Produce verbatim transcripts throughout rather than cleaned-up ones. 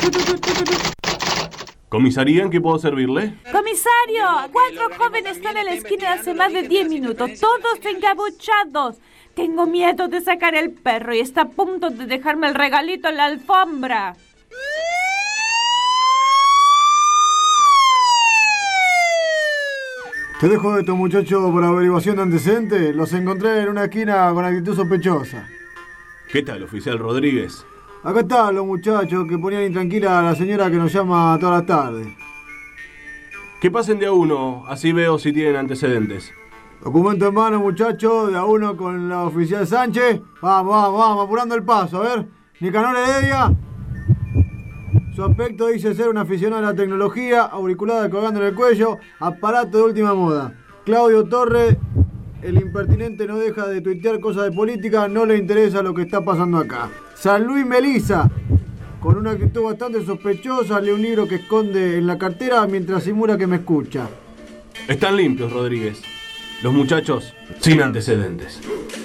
¿Comisaría, en qué puedo servirle? ¡Comisario! Cuatro jóvenes están en la esquina hace más de diez minutos, todos encapuchados. Tengo miedo de sacar el perro y está a punto de dejarme el regalito en la alfombra. Te dejo de estos muchachos por averiguación de antecedentes. Los encontré en una esquina con actitud sospechosa. ¿Qué tal, oficial Rodríguez? Acá están los muchachos que ponían intranquila a la señora que nos llama todas las tardes. Que pasen de a uno, así veo si tienen antecedentes. Documento en mano, muchachos, de a uno con la oficial Sánchez. Vamos, vamos, vamos, apurando el paso, a ver. Nicanor Heredia. Su aspecto dice ser un aficionado a la tecnología, auriculada colgando en el cuello, aparato de última moda. Claudio Torres, el impertinente no deja de tuitear cosas de política, no le interesa lo que está pasando acá. San Luis Melisa, con una actitud bastante sospechosa, lee un libro que esconde en la cartera mientras simula que me escucha. Están limpios, Rodríguez. Los muchachos sin antecedentes.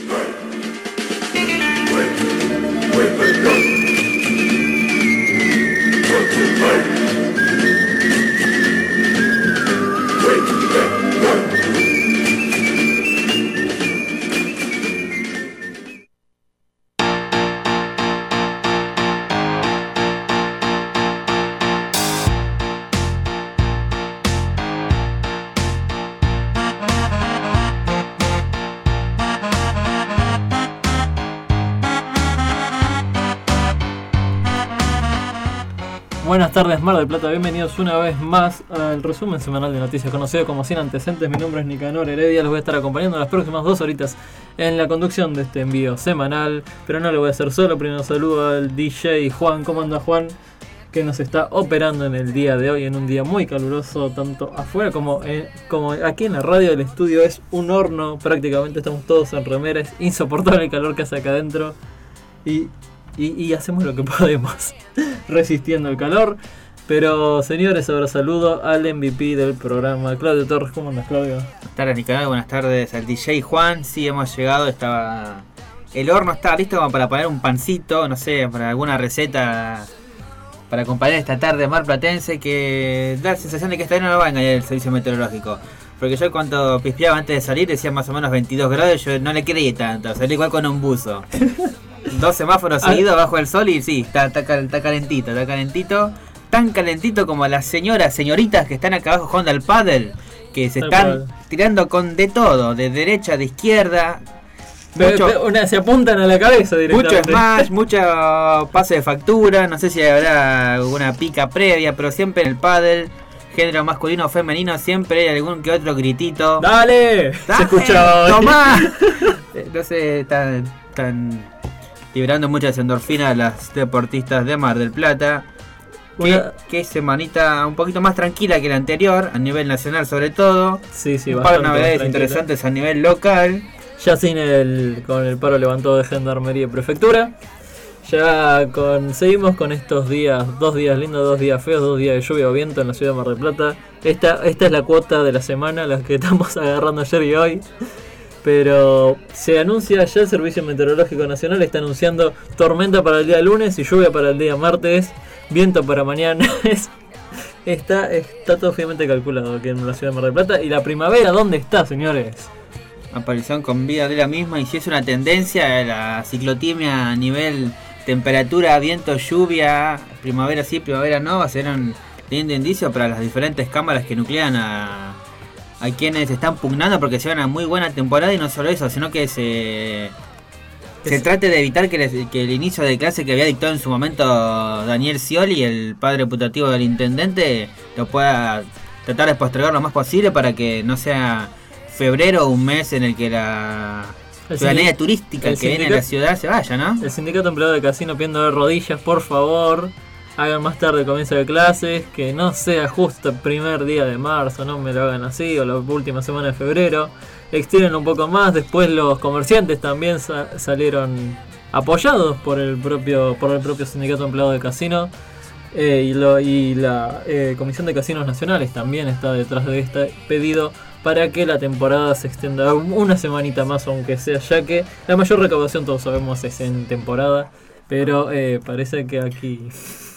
Buenas tardes, Mar del Plata, bienvenidos una vez más al resumen semanal de noticias conocido como Sin Antecedentes. Mi nombre es Nicanor Heredia, los voy a estar acompañando las próximas dos horitas en la conducción de este envío semanal, pero no lo voy a hacer solo. Primero saludo al D J Juan. ¿Cómo anda, Juan? Que nos está operando en el día de hoy, en un día muy caluroso, tanto afuera como, en, como aquí en la radio. El estudio es un horno, prácticamente estamos todos en remera, es insoportable el calor que hace acá adentro y... Y, y hacemos lo que podemos, resistiendo el calor. Pero señores, ahora saludo al M V P del programa, Claudio Torres. ¿Cómo andas, Claudio? Buenas tardes, Nicanor. Buenas tardes al D J Juan. Sí, hemos llegado. Estaba el horno está listo como para poner un pancito, no sé, para alguna receta para acompañar esta tarde marplatense, que da la sensación de que esta vez no nos va a engañar el servicio meteorológico. Porque yo cuando pispeaba antes de salir decía más o menos veintidós grados, yo no le creí tanto, salí igual con un buzo. Dos semáforos seguidos bajo el sol y sí, está, está, está calentito, está calentito. Tan calentito como las señoras, señoritas que están acá abajo jugando al pádel, que se están tirando con de todo, de derecha, de izquierda. Mucho, pero, pero una, se apuntan a la cabeza directamente. Mucho smash, mucho pase de factura, no sé si habrá alguna pica previa, pero siempre en el pádel, género masculino o femenino, siempre hay algún que otro gritito. ¡Dale! ¡Dale! Se escucha hoy. ¡Tomá! No sé, están, están liberando muchas endorfinas las deportistas de Mar del Plata. Que, que semanita un poquito más tranquila que la anterior, a nivel nacional sobre todo. Sí, sí, un par de novedades interesantes a nivel local. Ya sin el con el paro levantado de Gendarmería y Prefectura. Ya con seguimos con estos días, dos días lindos, dos días feos, dos días de lluvia o viento en la ciudad de Mar del Plata. Esta, esta es la cuota de la semana, las que estamos agarrando ayer y hoy. Pero se anuncia ya el Servicio Meteorológico Nacional, está anunciando tormenta para el día lunes y lluvia para el día martes, viento para mañana. está, está todo finamente calculado aquí en la ciudad de Mar del Plata. ¿Y la primavera dónde está, señores? Aparición con vida de la misma, y si es una tendencia, la ciclotimia a nivel temperatura, viento, lluvia, primavera sí, primavera no, va a ser un lindo indicio para las diferentes cámaras que nuclean a, a quienes están pugnando porque se van a muy buena temporada. Y no solo eso, sino que se, se trate de evitar que, les, que el inicio de clase que había dictado en su momento Daniel Scioli, el padre putativo del intendente, lo pueda tratar de postergar lo más posible para que no sea febrero, un mes en el que la el ciudadanía turística que viene a la ciudad se vaya, ¿no? El sindicato empleado de casino pidiendo de rodillas, por favor, hagan más tarde el comienzo de clases, que no sea justo el primer día de marzo, no me lo hagan así, o la última semana de febrero, extienden un poco más. Después los comerciantes también sa- salieron apoyados por el propio por el propio sindicato empleado de casino. Eh, y, lo, y la eh, Comisión de Casinos Nacionales también está detrás de este pedido para que la temporada se extienda una semanita más, aunque sea, ya que la mayor recaudación, todos sabemos, es en temporada, pero eh, parece que aquí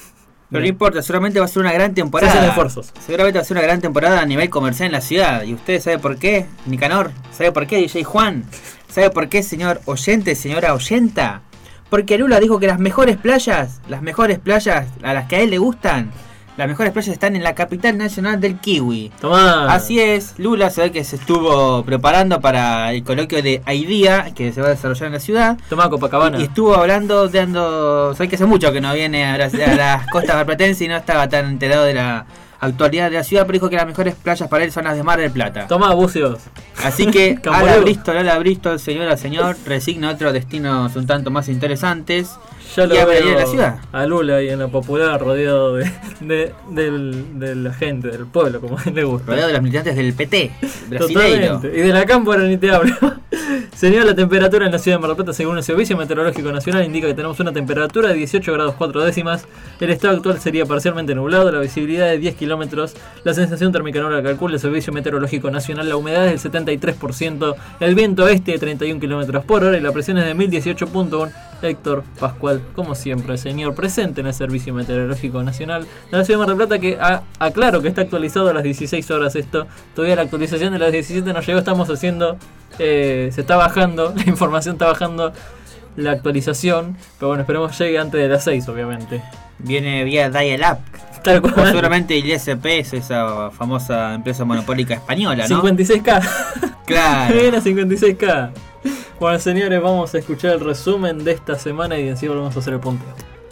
Pero no importa, seguramente va a ser una gran temporada. Se hacen esfuerzos. Seguramente va a ser una gran temporada a nivel comercial en la ciudad. ¿Y usted sabe por qué, Nicanor? ¿Sabe por qué, D J Juan? ¿Sabe por qué, señor oyente, señora oyenta? Porque Lula dijo que las mejores playas, las mejores playas a las que a él le gustan, las mejores playas están en la capital nacional del kiwi. Tomá. Así es, Lula se ve que se estuvo preparando para el coloquio de AIDIA, que se va a desarrollar en la ciudad. Tomá, Copacabana. Y, y estuvo hablando, dando, sabe que hace mucho que no viene a, la, a las costas marplatenses y no estaba tan enterado de la actualidad de la ciudad, pero dijo que las mejores playas para él son las de Mar del Plata. Tomá, bucios. Así que a la Bristol, a la Bristol, señora, señor, resigna otros destinos un tanto más interesantes. Ya lo y a veo la ciudad. A Lula ahí en la popular, rodeado de, de, del, de la gente, del pueblo, como a él le gusta. Rodeado de los militantes del P T brasileiro. Totalmente. Y de la Cámpora ni te hablo. Señor, la temperatura en la ciudad de Mar del Plata, según el Servicio Meteorológico Nacional, indica que tenemos una temperatura de dieciocho grados cuatro décimas. El estado actual sería parcialmente nublado, la visibilidad de diez kilómetros. La sensación térmica no la calcula el Servicio Meteorológico Nacional. La humedad es del setenta y tres por ciento. El viento este de treinta y un kilómetros por hora. Y la presión es de mil dieciocho punto uno. Héctor Pascual, como siempre, señor, presente en el Servicio Meteorológico Nacional de la ciudad de Mar del Plata, que a, aclaro que está actualizado a las dieciséis horas esto. Todavía la actualización de las diecisiete nos llegó, estamos haciendo, eh, se está bajando, la información está bajando, la actualización, pero bueno, esperemos llegue antes de las seis, obviamente. Viene vía Dial-Up. Tal cual. O seguramente I S P es esa famosa empresa monopólica española, ¿no? cincuenta y seis K. Claro. Viene a cincuenta y seis K. Bueno, señores, vamos a escuchar el resumen de esta semana y encima volvemos a hacer el punteo.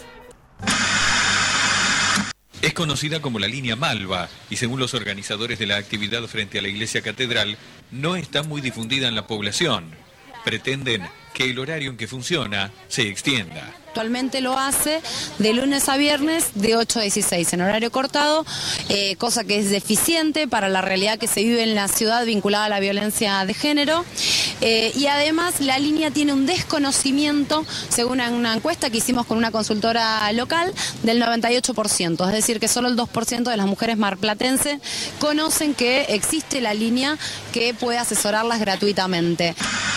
Es conocida como la línea Malva y según los organizadores de la actividad frente a la iglesia catedral, no está muy difundida en la población. Pretenden que el horario en que funciona se extienda. Actualmente lo hace de lunes a viernes de ocho a dieciséis en horario cortado, eh, cosa que es deficiente para la realidad que se vive en la ciudad vinculada a la violencia de género. Eh, y además la línea tiene un desconocimiento, según una encuesta que hicimos con una consultora local, del noventa y ocho por ciento. Es decir, que solo el dos por ciento de las mujeres marplatenses conocen que existe la línea que puede asesorarlas gratuitamente.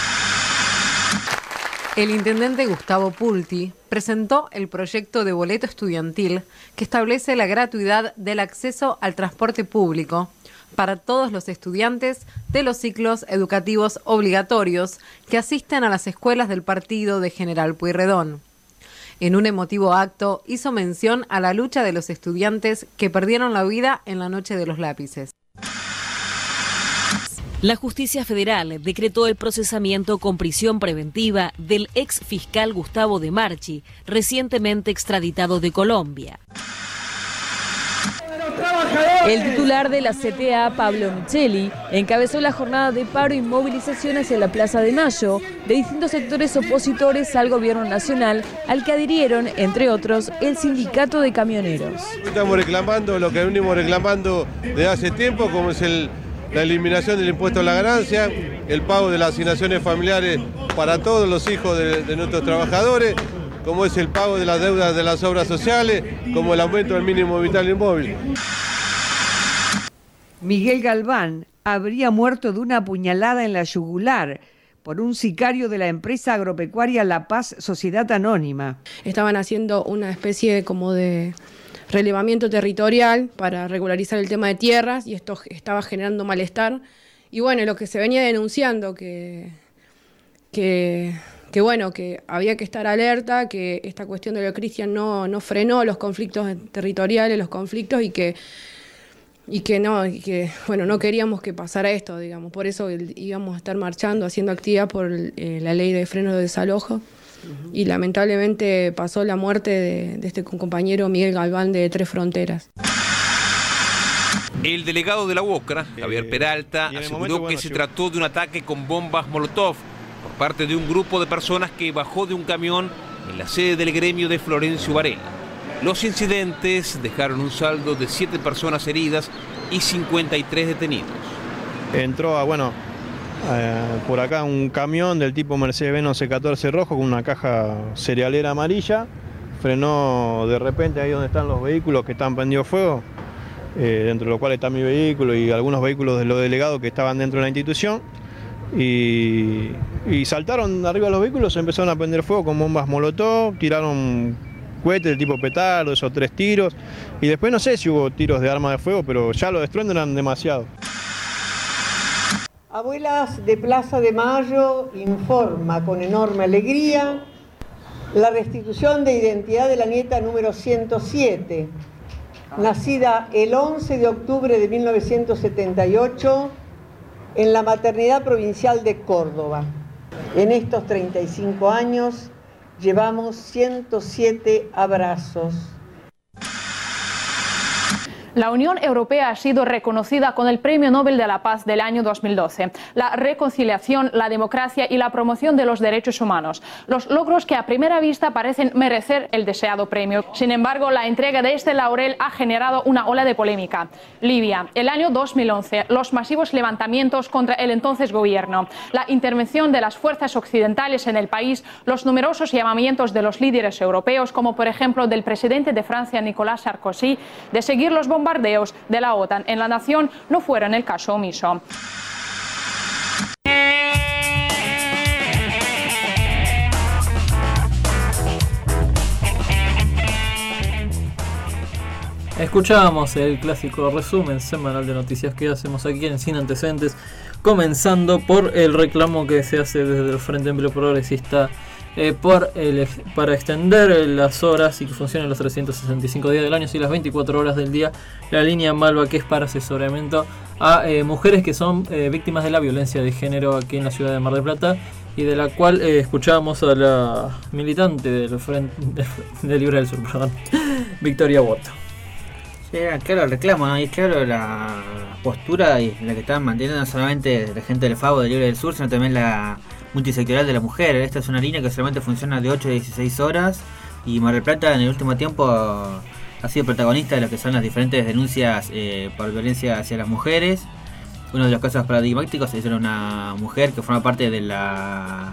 El intendente Gustavo Pulti presentó el proyecto de boleto estudiantil que establece la gratuidad del acceso al transporte público para todos los estudiantes de los ciclos educativos obligatorios que asisten a las escuelas del partido de General Pueyrredón. En un emotivo acto hizo mención a la lucha de los estudiantes que perdieron la vida en la Noche de los Lápices. La Justicia Federal decretó el procesamiento con prisión preventiva del ex fiscal Gustavo De Marchi, recientemente extraditado de Colombia. El titular de la C T A, Pablo Micheli, encabezó la jornada de paro y movilización hacia la Plaza de Mayo de distintos sectores opositores al gobierno nacional, al que adhirieron, entre otros, el sindicato de camioneros. Estamos reclamando lo que venimos reclamando desde hace tiempo, como es el la eliminación del impuesto a la ganancia, el pago de las asignaciones familiares para todos los hijos de, de nuestros trabajadores, como es el pago de las deudas de las obras sociales, como el aumento del mínimo vital inmóvil. Miguel Galván habría muerto de una puñalada en la yugular por un sicario de la empresa agropecuaria La Paz Sociedad Anónima. Estaban haciendo una especie como de relevamiento territorial para regularizar el tema de tierras y esto estaba generando malestar. Y bueno, lo que se venía denunciando, que, que, que bueno, que había que estar alerta, que esta cuestión de lo Cristian no, no frenó los conflictos territoriales, los conflictos y que, y que no, y que bueno, no queríamos que pasara esto, digamos. Por eso íbamos a estar marchando, haciendo actividad por eh, la ley de freno de desalojo. Y lamentablemente pasó la muerte de, de este compañero Miguel Galván de Tres Fronteras. El delegado de la UOCRA, Javier Peralta, aseguró momento, bueno, que se trató de un ataque con bombas Molotov por parte de un grupo de personas que bajó de un camión en la sede del gremio de Florencio Varela. Los incidentes dejaron un saldo de siete personas heridas y cincuenta y tres detenidos. Entró a, bueno, eh, por acá un camión del tipo Mercedes-Benz C catorce rojo con una caja cerealera amarilla. Frenó de repente ahí donde están los vehículos que están prendidos fuego, eh, dentro de lo cual está mi vehículo y algunos vehículos de los delegados que estaban dentro de la institución. Y, y saltaron arriba de los vehículos, empezaron a prender fuego con bombas Molotov, tiraron cohetes del tipo petardo, esos tres tiros. Y después no sé si hubo tiros de arma de fuego, pero ya los estruendos eran demasiado. Abuelas de Plaza de Mayo informa con enorme alegría la restitución de identidad de la nieta número ciento siete, nacida el once de octubre de mil novecientos setenta y ocho en la maternidad provincial de Córdoba. En estos treinta y cinco años llevamos ciento siete abrazos. La Unión Europea ha sido reconocida con el Premio Nobel de la Paz del año dos mil doce. La reconciliación, la democracia y la promoción de los derechos humanos. Los logros que a primera vista parecen merecer el deseado premio. Sin embargo, la entrega de este laurel ha generado una ola de polémica. Libia, el año dos mil once, los masivos levantamientos contra el entonces gobierno, la intervención de las fuerzas occidentales en el país, los numerosos llamamientos de los líderes europeos, como por ejemplo del presidente de Francia, Nicolas Sarkozy, de seguir los bombardeos bombardeos de la OTAN en la nación, no fueron el caso omiso. Escuchábamos el clásico resumen semanal de noticias que hacemos aquí en Sin Antecedentes, comenzando por el reclamo que se hace desde el Frente Amplio Progresista Eh, por el, para extender las horas y que funcionen los trescientos sesenta y cinco días del año y las veinticuatro horas del día, la línea Malva, que es para asesoramiento a eh, mujeres que son eh, víctimas de la violencia de género aquí en la ciudad de Mar del Plata, y de la cual eh, escuchábamos a la militante del Frente de, de Libre del Sur, perdón, Victoria Boto. Sí, claro el reclamo, ¿no? Y es claro la postura y la que están manteniendo no solamente la gente del Favo de Libre del Sur, sino también la multisectorial de la mujer. Esta es una línea que solamente funciona de ocho a dieciséis horas, y Mar del Plata en el último tiempo ha sido protagonista de lo que son las diferentes denuncias eh, por violencia hacia las mujeres. Uno de los casos paradigmáticos es una mujer que forma parte de la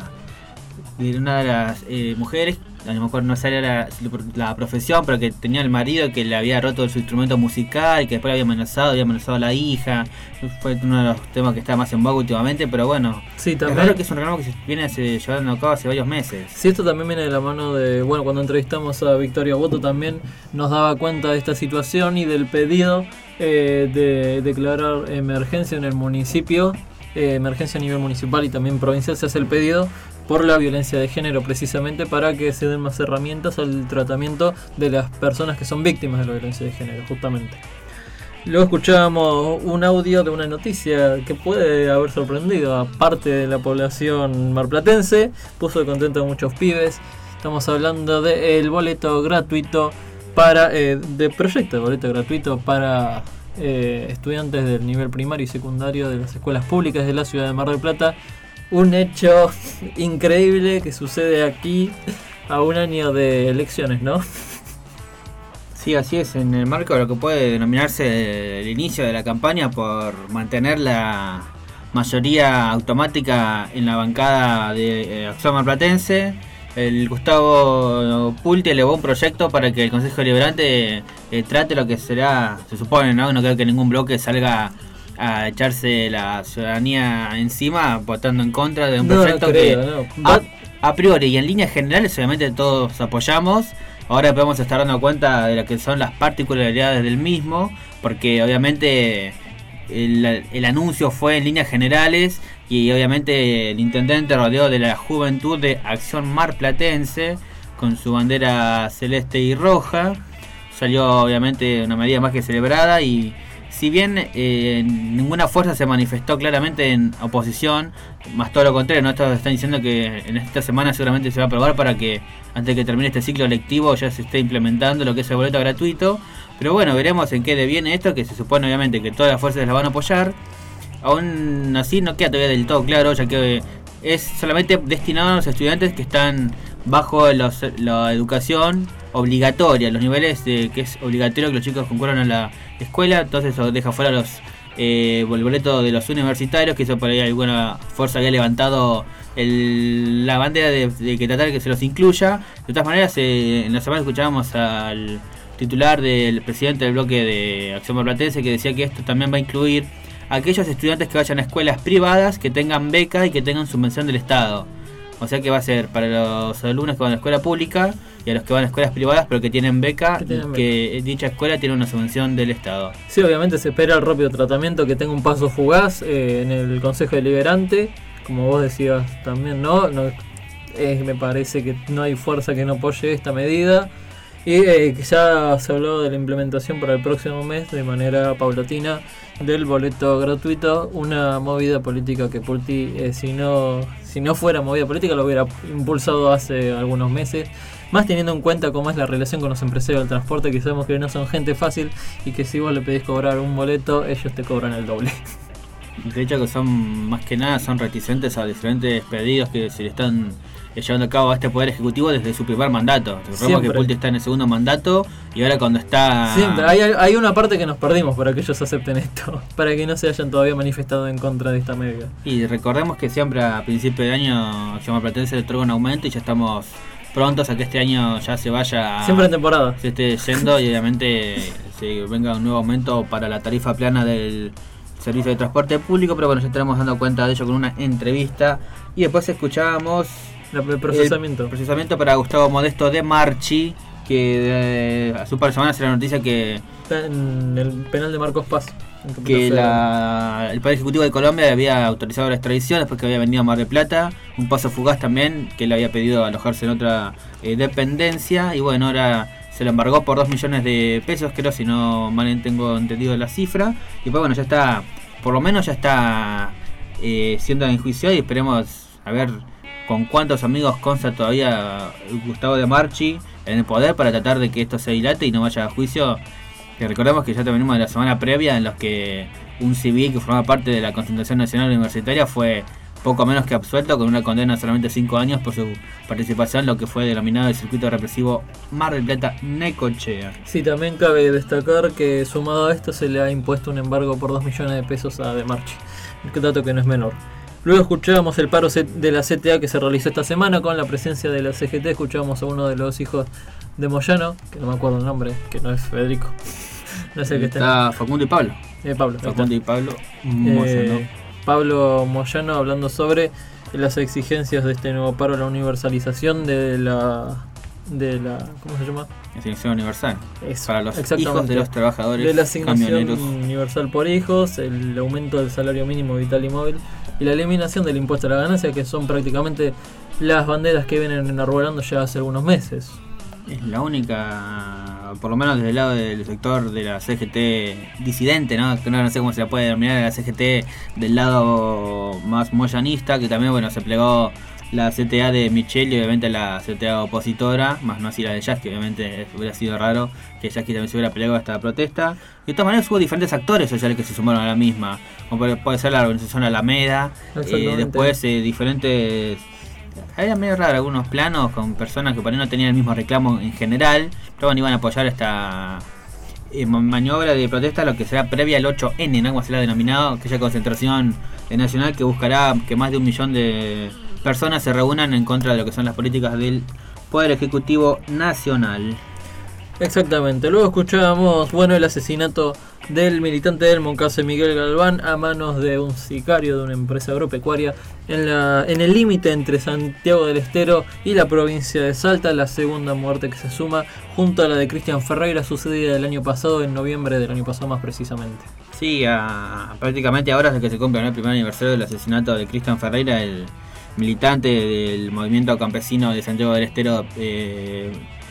de una de las eh, mujeres, a lo mejor no sabía la, la profesión, pero que tenía el marido que le había roto su instrumento musical y que después le había amenazado, había amenazado a la hija. Fue uno de los temas que está más en boga últimamente, pero bueno, sí, también, es raro que es un reclamo que se viene hace, llevando a cabo hace varios meses. Sí, esto también viene de la mano de, bueno, cuando entrevistamos a Victoria Boto también nos daba cuenta de esta situación y del pedido eh, de declarar emergencia en el municipio, eh, emergencia a nivel municipal y también provincial. Se hace el pedido por la violencia de género, precisamente para que se den más herramientas al tratamiento de las personas que son víctimas de la violencia de género, justamente. Luego escuchábamos un audio de una noticia que puede haber sorprendido a parte de la población marplatense, puso contento a muchos pibes. Estamos hablando del boleto gratuito para, eh, de proyecto de boleto gratuito para eh, estudiantes del nivel primario y secundario de las escuelas públicas de la ciudad de Mar del Plata. Un hecho increíble que sucede aquí a un año de elecciones, ¿no? Sí, así es, en el marco de lo que puede denominarse el inicio de la campaña por mantener la mayoría automática en la bancada de Acción Marplatense, el Gustavo Pulti elevó un proyecto para que el Consejo Deliberante eh, trate lo que será, se supone, ¿no? No creo que ningún bloque salga a echarse la ciudadanía encima votando en contra de un no, proyecto no creo, que no. a, a priori y en líneas generales obviamente todos apoyamos. Ahora podemos estar dando cuenta de lo que son las particularidades del mismo, porque obviamente el, el anuncio fue en líneas generales y obviamente el intendente rodeó de la juventud de Acción Marplatense con su bandera celeste y roja. Salió obviamente una medida más que celebrada, y si bien eh, ninguna fuerza se manifestó claramente en oposición, más todo lo contrario, ¿no? Estos están diciendo que en esta semana seguramente se va a aprobar para que antes de que termine este ciclo lectivo ya se esté implementando lo que es el boleto gratuito. Pero bueno, veremos en qué deviene esto, que se supone obviamente que todas las fuerzas las van a apoyar. Aún así no queda todavía del todo claro, ya que es solamente destinado a los estudiantes que están bajo los, la educación obligatoria, los niveles de que es obligatorio que los chicos concurran a la escuela. Entonces eso deja fuera los eh, el boleto de los universitarios, que eso por ahí alguna fuerza había levantado el, la bandera de, de que tratar que se los incluya. De todas maneras, eh, en la semana escuchábamos al titular del presidente del bloque de Acción Marplatense que decía que esto también va a incluir a aquellos estudiantes que vayan a escuelas privadas, que tengan beca y que tengan subvención del Estado. O sea que va a ser para los alumnos que van a la escuela pública y a los que van a escuelas privadas pero que tienen beca, que, tienen beca. que dicha escuela tiene una subvención del Estado. Sí, obviamente se espera el rápido tratamiento, que tenga un paso fugaz eh, en el Consejo Deliberante, como vos decías también, ¿no? no eh, me parece que no hay fuerza que no apoye esta medida. Y eh, que ya se habló de la implementación para el próximo mes de manera paulatina del boleto gratuito, una movida política que Pulti, eh, si no si no fuera movida política, lo hubiera impulsado hace algunos meses, más teniendo en cuenta cómo es la relación con los empresarios del transporte, que sabemos que no son gente fácil y que si vos le pedís cobrar un boleto, ellos te cobran el doble. De hecho que son, más que nada, son reticentes a diferentes pedidos que se le están llevando a cabo a este Poder Ejecutivo desde su primer mandato. Recordemos que Pulti está en el segundo mandato y ahora cuando está... Siempre, hay, hay una parte que nos perdimos para que ellos acepten esto, para que no se hayan todavía manifestado en contra de esta medida. Y recordemos que siempre a principio de año Llama Platense le otorga un aumento y ya estamos prontos a que este año ya se vaya... Siempre en temporada. Se esté yendo y obviamente se venga un nuevo aumento para la tarifa plana del servicio de transporte público, pero bueno, ya estaremos dando cuenta de ello con una entrevista. Y después escuchábamos... El procesamiento. El procesamiento para Gustavo Modesto de Marchi, que eh, hace un par de semanas era la noticia que... Está en el penal de Marcos Paz. Que la, el Poder Ejecutivo de Colombia había autorizado la extradición después que había venido a Mar del Plata. Un paso fugaz también, que le había pedido alojarse en otra eh, dependencia. Y bueno, ahora se lo embargó por dos millones de pesos, creo, si no mal tengo entendido la cifra. Y pues bueno, ya está, por lo menos ya está eh, siendo enjuiciado y esperemos a ver con cuántos amigos consta todavía Gustavo de Marchi en el poder para tratar de que esto se dilate y no vaya a juicio. Que recordemos que ya venimos de la semana previa en los que un civil que formaba parte de la Concentración Nacional Universitaria fue poco menos que absuelto con una condena de solamente cinco años por su participación en lo que fue denominado el circuito represivo Mar del Plata Necochea. Sí, también cabe destacar que sumado a esto se le ha impuesto un embargo por dos millones de pesos a De Marchi, un dato que no es menor. Luego escuchábamos el paro de la C T A que se realizó esta semana con la presencia de la C G T. Escuchábamos a uno de los hijos de Moyano, que no me acuerdo el nombre, que no es Federico. No sé qué está. Está Facundo y Pablo. Eh, Pablo. Facundo y Pablo Moyano. Eh, Pablo Moyano hablando sobre las exigencias de este nuevo paro, la universalización de la... de la ¿cómo se llama? Asignación universal. Eso, para los hijos de los trabajadores de la asignación camioneros. Universal por hijos, el aumento del salario mínimo vital y móvil y la eliminación del impuesto a la ganancia, que son prácticamente las banderas que vienen enarbolando ya hace algunos meses. Es la única, por lo menos desde el lado del sector de la C G T disidente, ¿no? Que no, no sé cómo se la puede denominar, a la C G T del lado más moyanista, que también, bueno, se plegó la C T A de Michel y obviamente la C T A opositora, más no así la de Yasky, obviamente hubiera sido raro que Yasky también se hubiera plegado a esta protesta. Y de todas maneras hubo diferentes actores sociales que se sumaron a la misma, como puede ser la organización Alameda, eh, después eh, diferentes... Era medio raro algunos planos con personas que por ahí no tenían el mismo reclamo en general, pero bueno, iban a apoyar esta eh, maniobra de protesta, lo que será previa al ocho ene, ¿no? Como se la ha denominado, aquella concentración nacional que buscará que más de un millón de personas se reúnan en contra de lo que son las políticas del Poder Ejecutivo Nacional. Exactamente. Luego escuchábamos, bueno, el asesinato del militante del Moncase Miguel Galván a manos de un sicario de una empresa agropecuaria en la en el límite entre Santiago del Estero y la provincia de Salta, la segunda muerte que se suma junto a la de Cristian Ferreira, sucedida el año pasado, en noviembre del año pasado más precisamente. Sí, a, prácticamente ahora es que se cumple, ¿no?, el primer aniversario del asesinato de Cristian Ferreira, el militante del movimiento campesino de Santiago del Estero. eh,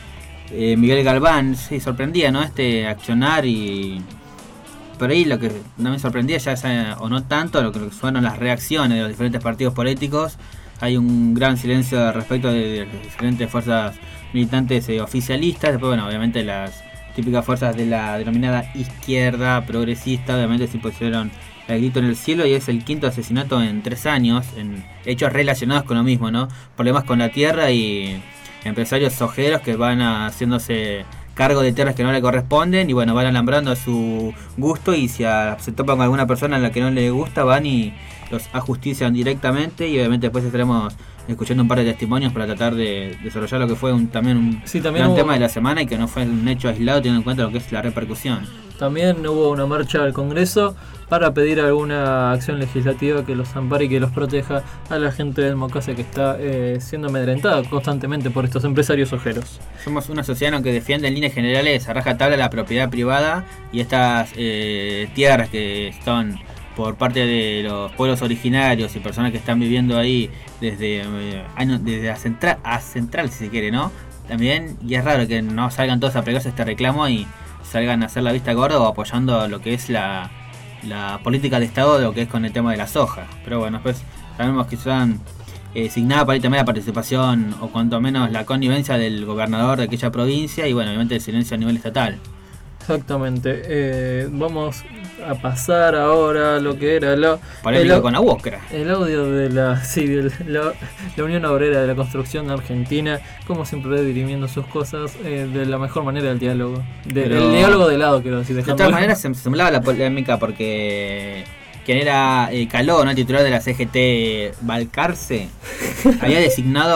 Eh, Miguel Galván, sí, sorprendía, ¿no?, este accionar, y por ahí lo que no me sorprendía ya, ya o no tanto, lo que fueron las reacciones de los diferentes partidos políticos. Hay un gran silencio respecto de, de las diferentes fuerzas militantes eh, oficialistas. Después, bueno, obviamente las típicas fuerzas de la denominada izquierda progresista obviamente se pusieron el grito en el cielo, y es el quinto asesinato en tres años en hechos relacionados con lo mismo, ¿no? Problemas con la tierra y empresarios sojeros que van haciéndose cargo de tierras que no le corresponden y bueno, van alambrando a su gusto, y si a, se topan con alguna persona a la que no le gusta, van y los ajustician directamente. Y obviamente después estaremos escuchando un par de testimonios para tratar de desarrollar lo que fue un, también un sí, también gran hubo... tema de la semana, y que no fue un hecho aislado teniendo en cuenta lo que es la repercusión. También hubo una marcha al Congreso para pedir alguna acción legislativa que los ampare y que los proteja a la gente del Mocase que está eh, siendo amedrentada constantemente por estos empresarios ojeros. Somos una sociedad que defiende en líneas generales a rajatabla la propiedad privada y estas eh, tierras que están por parte de los pueblos originarios y personas que están viviendo ahí desde eh, años, desde a central, a central si se quiere, ¿no? También, y es raro que no salgan todos a pegarse este reclamo y salgan a hacer la vista gorda o apoyando lo que es la, la política de Estado de lo que es con el tema de la soja. Pero bueno, pues sabemos que son eh, asignada para ahí también la participación o cuanto menos la connivencia del gobernador de aquella provincia y bueno, obviamente el silencio a nivel estatal. Exactamente. Eh, vamos a pasar ahora a lo que era la polémica con la UOCRA. El audio de la, sí, de la, la Unión Obrera de la Construcción Argentina, como siempre dirimiendo sus cosas eh, de la mejor manera del diálogo. De, Pero, el diálogo de lado, quiero decir. De todas maneras se semblaba la polémica porque quien era eh, Caló, ¿no? El titular de la C G T, Balcarce, había designado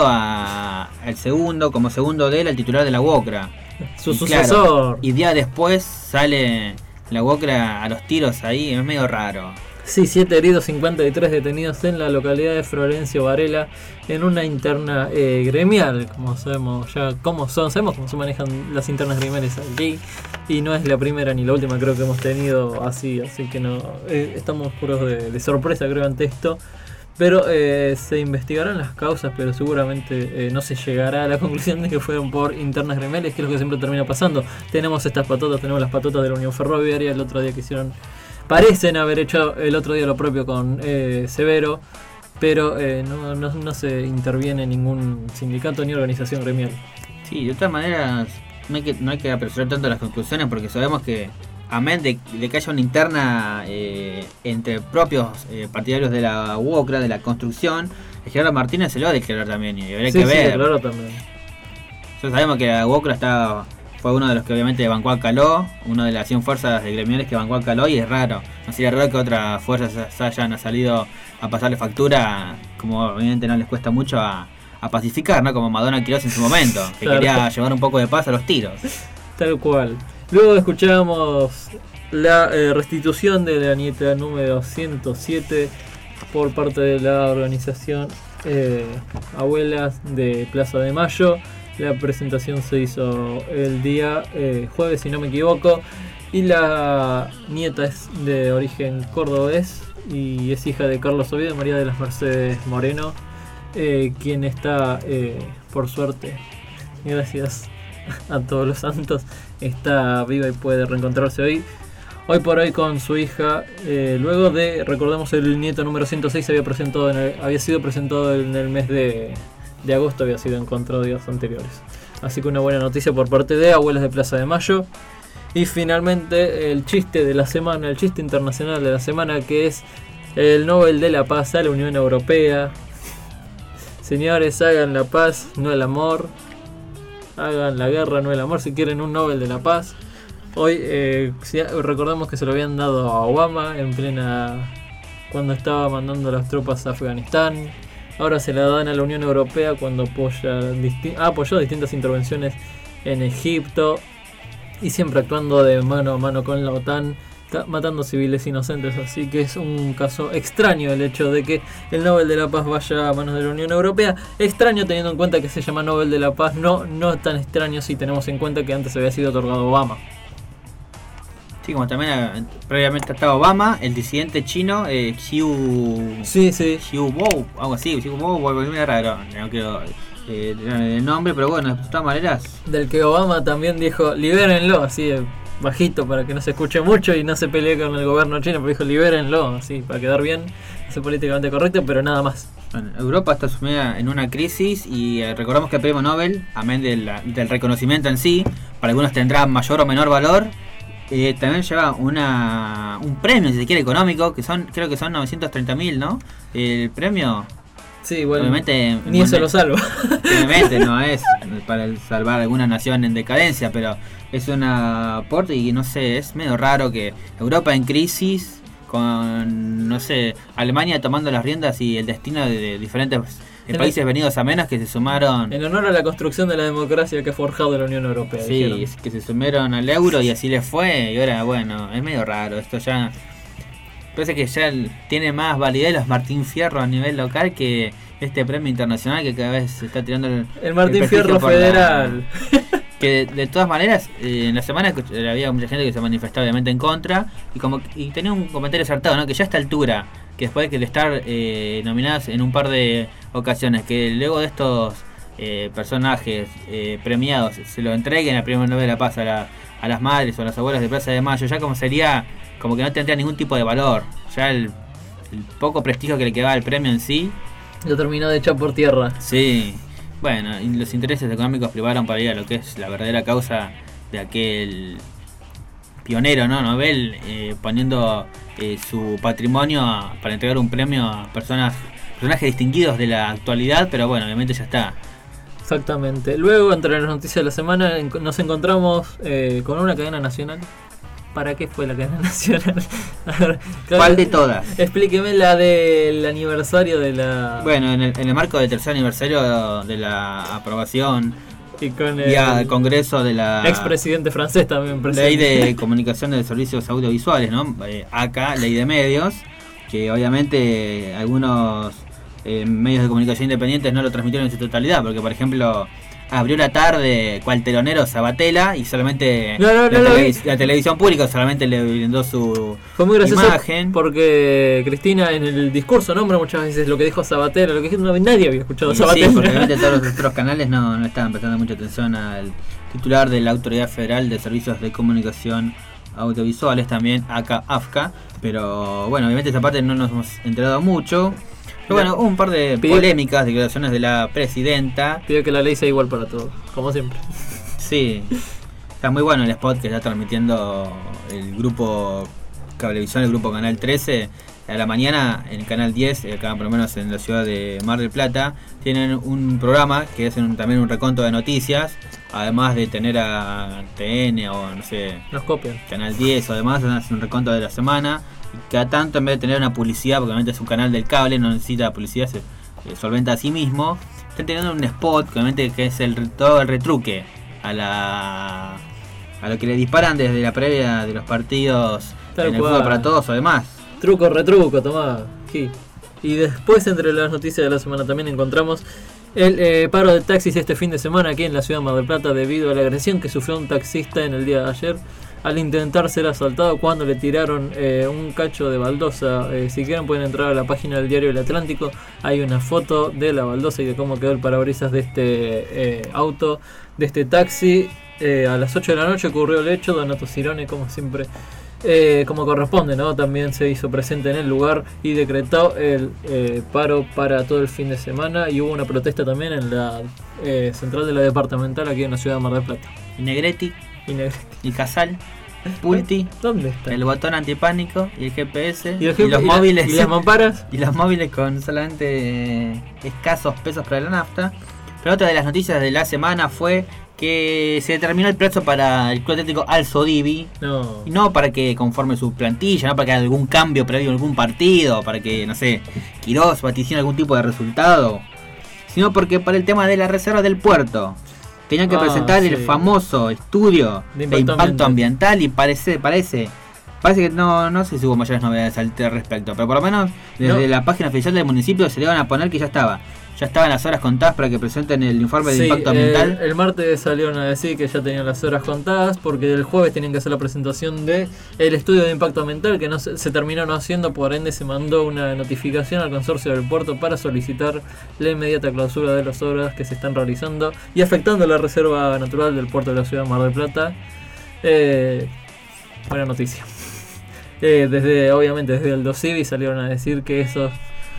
a el segundo, como segundo de él, al titular de la UOCRA. Su y sucesor. Claro, y día después sale la UOCRA a los tiros ahí, es medio raro. Sí, siete heridos, cincuenta y tres detenidos en la localidad de Florencio Varela en una interna eh, gremial, como sabemos ya cómo son, sabemos cómo se manejan las internas gremiales allí y no es la primera ni la última creo que hemos tenido así, así que no eh, estamos puros de, de sorpresa creo ante esto. Pero eh, se investigarán las causas, pero seguramente eh, no se llegará a la conclusión de que fueron por internas gremiales, que es lo que siempre termina pasando. Tenemos estas patotas, tenemos las patotas de la Unión Ferroviaria, el otro día que hicieron, parecen haber hecho el otro día lo propio con eh, Severo, pero eh, no, no, no se interviene ningún sindicato ni organización gremial. Sí, de todas maneras no hay que, no hay que apresurar tanto las conclusiones porque sabemos que amén de, de que haya una interna eh, entre propios eh, partidarios de la UOCRA, de la construcción, el Gerardo Martínez se lo va a declarar también y habría sí, que sí, ver. declaró también. Ya sabemos que la UOCRA está, fue uno de los que obviamente bancó a Caló, uno de las cien fuerzas de gremiales que bancó a Caló y es raro. No sería raro que otras fuerzas hayan salido a pasarle factura, como obviamente no les cuesta mucho a, a pacificar, ¿no? Como Madonna Quiroz en su momento, que claro. Quería llevar un poco de paz a los tiros. Tal cual. Luego escuchamos la eh, restitución de la nieta número ciento siete por parte de la organización eh, Abuelas de Plaza de Mayo. La presentación se hizo el día eh, jueves, si no me equivoco. Y la nieta es de origen cordobés y es hija de Carlos Oviedo y María de las Mercedes Moreno, eh, quien está, eh, por suerte, gracias a todos los santos, está viva y puede reencontrarse hoy hoy por hoy con su hija, eh, luego de, recordemos, el nieto número ciento seis había presentado en el, había sido presentado en el mes de, de agosto, había sido encontrado días anteriores, así que una buena noticia por parte de Abuelas de Plaza de Mayo. Y finalmente el chiste de la semana, el chiste internacional de la semana, que es el Nobel de la Paz a la Unión Europea. Señores, hagan la paz, no el amor. Hagan la guerra, no el amor, si quieren un Nobel de la Paz. Hoy eh, si, recordemos que se lo habían dado a Obama en plena, cuando estaba mandando las tropas a Afganistán. Ahora se la dan a la Unión Europea cuando apoya disti- ha apoyado distintas intervenciones en Egipto y siempre actuando de mano a mano con la OTAN, matando civiles inocentes, así que es un caso extraño el hecho de que el Nobel de la Paz vaya a manos de la Unión Europea. Extraño teniendo en cuenta que se llama Nobel de la Paz, no, no tan extraño si tenemos en cuenta que antes había sido otorgado Obama. Sí, como también eh, previamente estaba Obama, el disidente chino, eh, Xiu... Sí, sí. Xiu Bo, algo así, Xiu Bo, algo así raro, no quiero eh, el nombre, pero bueno, de todas maneras... Del que Obama también dijo, libérenlo, así bajito para que no se escuche mucho y no se pelee con el gobierno chino, pero dijo libérenlo, así para quedar bien, es políticamente correcto, pero nada más. Bueno, Europa está sumida en una crisis y eh, recordamos que el premio Nobel, amén del, del reconocimiento en sí, para algunos tendrá mayor o menor valor, eh, también lleva una un premio, si se quiere, económico, que son creo que son novecientos treinta mil, ¿no? El premio... Sí, bueno, obviamente, ni eso lo salva. Obviamente no es para salvar alguna nación en decadencia, pero es un aporte y no sé, es medio raro que Europa en crisis, con, no sé, Alemania tomando las riendas y el destino de, de diferentes en países venidos a menos que se sumaron... En honor a la construcción de la democracia que ha forjado la Unión Europea. Sí, dijeron. es que se sumaron al euro y así les fue. Y ahora, bueno, es medio raro. Esto ya... Parece que ya tiene más validez los Martín Fierro a nivel local que este premio internacional que cada vez se está tirando el... El Martín el Fierro Federal. La, que de, de todas maneras, eh, en la semana había mucha gente que se manifestaba obviamente en contra. Y como y tenía un comentario acertado, ¿no? Que ya a esta altura, que después de estar eh, nominadas en un par de ocasiones, que luego de estos eh, personajes eh, premiados se lo entreguen al Premio Nobel de la Paz a, la, a las madres o a las abuelas de Plaza de Mayo, ya como sería, como que no tendría ningún tipo de valor. Ya el, el poco prestigio que le quedaba al premio en sí lo terminó de echar por tierra. Sí, bueno, y los intereses económicos privaron para ir a lo que es la verdadera causa de aquel pionero, ¿no? Nobel, eh, poniendo eh, su patrimonio a, para entregar un premio a personas personajes distinguidos de la actualidad, pero bueno, obviamente ya está. Exactamente. Luego, entre las noticias de la semana, en, nos encontramos eh, con una cadena nacional. ¿Para qué fue la cadena nacional? A ver, ¿cuál de todas? Explíqueme la del aniversario de la... Bueno, en el, en el marco del tercer aniversario de la aprobación y con el, el Congreso de la... expresidente francés también presente. Ley de Comunicación de Servicios Audiovisuales, ¿no? Eh, acá, Ley de Medios, que obviamente algunos eh, medios de comunicación independientes no lo transmitieron en su totalidad, porque por ejemplo... abrió la tarde cual telonero Sabatella y solamente no, no, no, la, no, televis- la televisión pública solamente le brindó su Fue muy gracioso imagen. Porque Cristina en el discurso nombra muchas veces lo que dijo Sabatella, lo que dijo, no, nadie había escuchado a Y Sabatella. sí, porque obviamente todos los otros canales no, no estaban prestando mucha atención al titular de la Autoridad Federal de Servicios de Comunicación Audiovisuales, también acá A F C A, pero bueno, obviamente esa parte no nos hemos enterado mucho. Pero bueno, hubo un par de Pidió, polémicas, declaraciones de la presidenta. Pidió que la ley sea igual para todos, como siempre. Sí, está muy bueno el spot que está transmitiendo el grupo Cablevisión, el grupo Canal trece. A la mañana en Canal diez, acá por lo menos en la ciudad de Mar del Plata, tienen un programa que hacen un, también un reconto de noticias, además de tener a T N o no sé, nos copian. Canal diez o demás, hacen un reconto de la semana. Y cada tanto, en vez de tener una publicidad, porque obviamente es un canal del cable, no necesita publicidad, se, se solventa a sí mismo, están teniendo un spot, obviamente que es el todo el retruque a la a lo que le disparan desde la previa de los partidos Tal en el cual. fútbol para todos o demás. Truco, retruco, tomá. Sí. Y después, entre las noticias de la semana, también encontramos el eh, paro de taxis este fin de semana aquí en la ciudad de Mar del Plata debido a la agresión que sufrió un taxista en el día de ayer al intentar ser asaltado cuando le tiraron eh, un cacho de baldosa. Eh, si quieren pueden entrar a la página del diario El Atlántico, hay una foto de la baldosa y de cómo quedó el parabrisas de este eh, auto, de este taxi. Eh, a las ocho de la noche ocurrió el hecho. Donato Cirone, como siempre, Eh, como corresponde, ¿no? También se hizo presente en el lugar y decretó el eh, paro para todo el fin de semana, y hubo una protesta también en la eh, central de la departamental aquí en la ciudad de Mar del Plata. Y Negretti, y Negretti, y Casal, Pulti, ¿dónde está? El botón antipánico y el G P S y, el y los y móviles la, y las mamparas y los móviles con solamente escasos pesos para la nafta. Pero otra de las noticias de la semana fue que se determinó el plazo para el Club Atlético Alzo Divi. No. Y no para que conforme su plantilla, no para que haya algún cambio previo en algún partido, para que, no sé, Quirós vaticine algún tipo de resultado, sino porque para el tema de la reserva del puerto tenían que ah, presentar sí. el famoso estudio de impacto, de impacto ambiental. ambiental, y parece, parece, parece que no, no sé si hubo mayores novedades al respecto, pero por lo menos desde no. la página oficial del municipio se le van a poner que ya estaba. Ya estaban las horas contadas para que presenten el informe de sí, impacto ambiental. El, el martes salieron a decir que ya tenían las horas contadas, porque el jueves tenían que hacer la presentación de el estudio de impacto ambiental, que no se, se terminó no haciendo, por ende se mandó una notificación al consorcio del puerto para solicitar la inmediata clausura de las obras que se están realizando y afectando la reserva natural del puerto de la ciudad de Mar del Plata. Eh, buena noticia. Eh, desde, obviamente desde el DOCIVI salieron a decir que esos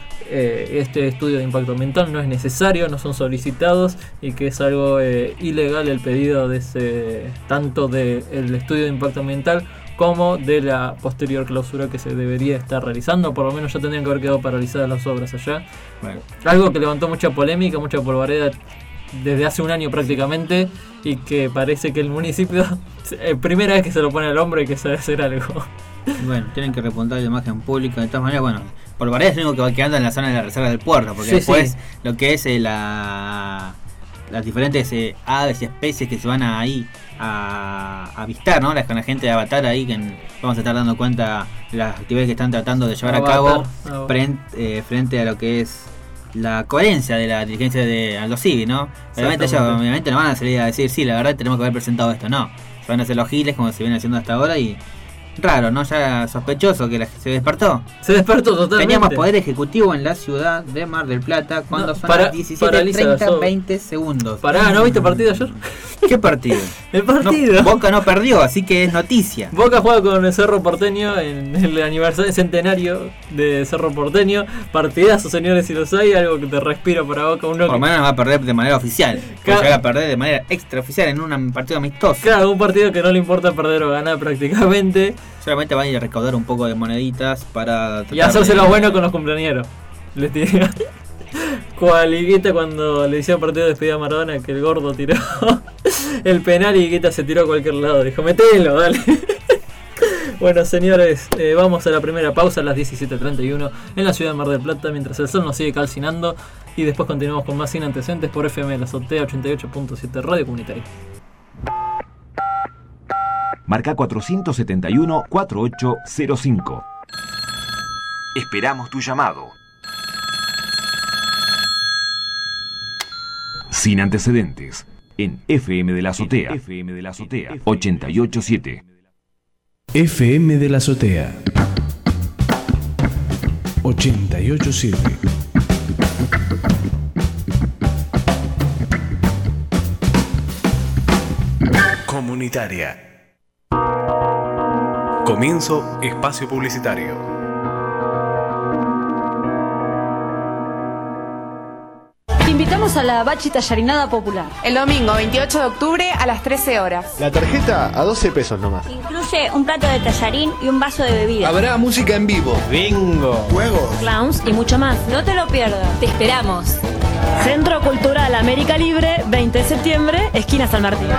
Eh, este estudio de impacto ambiental no es necesario, no son solicitados, y que es algo eh, ilegal el pedido de ese, tanto del estudio de impacto ambiental como de la posterior clausura que se debería estar realizando. Por lo menos ya tendrían que haber quedado paralizadas las obras allá. Bueno. Algo que levantó mucha polémica, mucha polvareda desde hace un año prácticamente, y que parece que el municipio, eh, primera vez que se lo pone al hombro y que sabe hacer algo. Bueno, tienen que repuntar la imagen pública. De todas maneras, bueno, por varias es lo único que va quedando en la zona de la reserva del puerto, porque Sí, después sí. lo que es eh, la, las diferentes eh, aves y especies que se van a, ahí a, a avistar, ¿no? La, con la gente de Avatar ahí, que en- vamos a estar dando cuenta de las actividades que están tratando de llevar Avatar, a cabo Avatar. frente, eh, frente a lo que es la coherencia de la dirigencia de Aldo Civi, ¿no? Obviamente ellos Exactamente. obviamente no van a salir a decir, sí, la verdad tenemos que haber presentado esto, no. Se van a hacer los giles como se viene haciendo hasta ahora y raro, ¿no? Ya sospechoso que la- se despertó. Se despertó totalmente. Teníamos poder ejecutivo en la ciudad de Mar del Plata cuando No, son para- las diecisiete paraliza treinta, eso. veinte segundos. Pará, ¿no viste el partido ayer? ¿Qué partido? El partido. No, Boca no perdió, así que es noticia. Boca juega con el Cerro Porteño en el aniversario centenario de Cerro Porteño. Partidazo, señores, si los hay, algo que te respira para Boca. Uno Por lo que- menos va a perder de manera oficial. Claro. Puede llegar a perder de manera extraoficial en un partido amistoso. Claro, un partido que no le importa perder o ganar prácticamente. Solamente van a ir a recaudar un poco de moneditas para... Y hacérselo bueno con los cumpleañeros. Les diría. Cual Higuita cuando le hicieron partido de despedida a Maradona, que el gordo tiró el penal y Higuita se tiró a cualquier lado. Dijo, metelo, dale. Bueno, señores, eh, vamos a la primera pausa a las diecisiete treinta y uno en la ciudad de Mar del Plata, mientras el sol nos sigue calcinando. Y después continuamos con más Sin Antecedentes por F M de la Azotea ochenta y ocho punto siete Radio Comunitaria. Marca cuatrocientos setenta y uno, cuarenta y ocho cero cinco. Esperamos tu llamado. Sin Antecedentes, en F M de la Azotea, F M de la Azotea ochenta y ocho siete. F M de la Azotea ochenta y ocho siete. Comunitaria. Comienzo espacio publicitario. Te invitamos a la Bachi Tallarinada Popular. El domingo veintiocho de octubre a las trece horas. La tarjeta a doce pesos nomás. Incluye un plato de tallarín y un vaso de bebida. Habrá música en vivo. Bingo. Juegos. Clowns y mucho más. No te lo pierdas. Te esperamos. Centro Cultural América Libre, veinte de septiembre, esquina San Martín.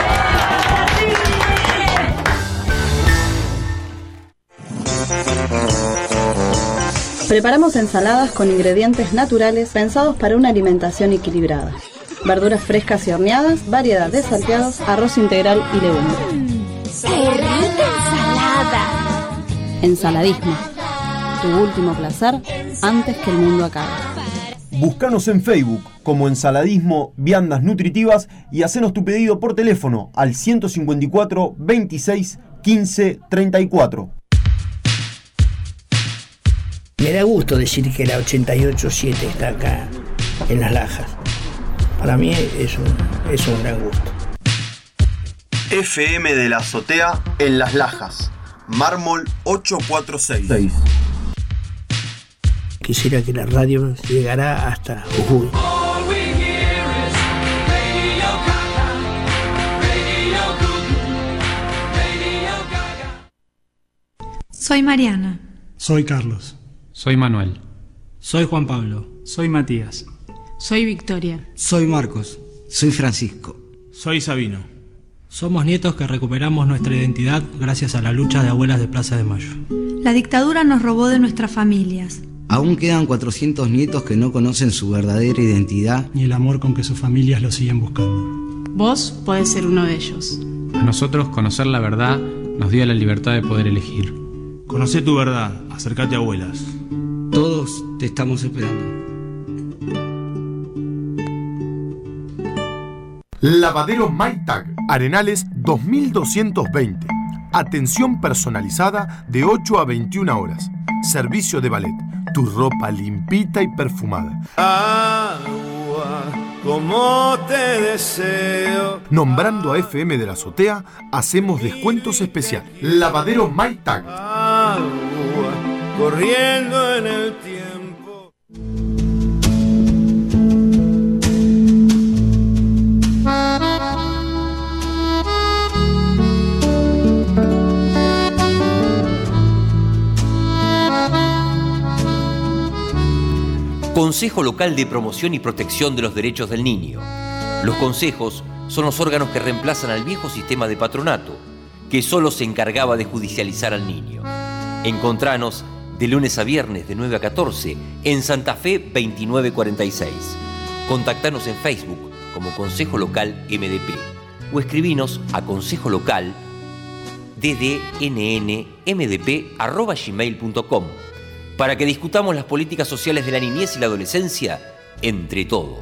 Preparamos ensaladas con ingredientes naturales pensados para una alimentación equilibrada. Verduras frescas y horneadas, variedad de salteados, arroz integral y legumbres. ¡Qué rica ensalada! Ensaladismo. Tu último placer antes que el mundo acabe. Búscanos en Facebook como Ensaladismo Viandas Nutritivas y hacenos tu pedido por teléfono al ciento cincuenta y cuatro, veintiséis, quince, treinta y cuatro. Me da gusto decir que la ochenta y ocho siete está acá, en Las Lajas. Para mí es un, es un gran gusto. F M de la Azotea en Las Lajas. Mármol ochocientos cuarenta y seis. Quisiera que la radio llegara hasta Jujuy. Soy Mariana. Soy Carlos. Soy Manuel. Soy Juan Pablo. Soy Matías. Soy Victoria. Soy Marcos. Soy Francisco. Soy Sabino. Somos nietos que recuperamos nuestra identidad gracias a la lucha de abuelas de Plaza de Mayo. La dictadura nos robó de nuestras familias. Aún quedan cuatrocientos nietos que no conocen su verdadera identidad ni el amor con que sus familias lo siguen buscando. Vos podés ser uno de ellos. A nosotros conocer la verdad nos dio la libertad de poder elegir. Conocé tu verdad, acércate a abuelas. Todos te estamos esperando. Lavadero Maytag, Arenales dos mil doscientos veinte. Atención personalizada de ocho a veintiuna horas. Servicio de ballet. Tu ropa limpita y perfumada. Agua, como te deseo. Nombrando a F M de la Azotea, hacemos descuentos especiales. Lavadero Maytag. Agua, corriendo en el tiempo. Consejo Local de Promoción y Protección de los Derechos del Niño. Los consejos son los órganos que reemplazan al viejo sistema de patronato, que solo se encargaba de judicializar al niño. Encontranos de lunes a viernes de nueve a catorce en Santa Fe veintinueve cuarenta y seis. Contactanos en Facebook como Consejo Local M D P o escribinos a consejo local d d n n m d p arroba gmail punto com para que discutamos las políticas sociales de la niñez y la adolescencia entre todos.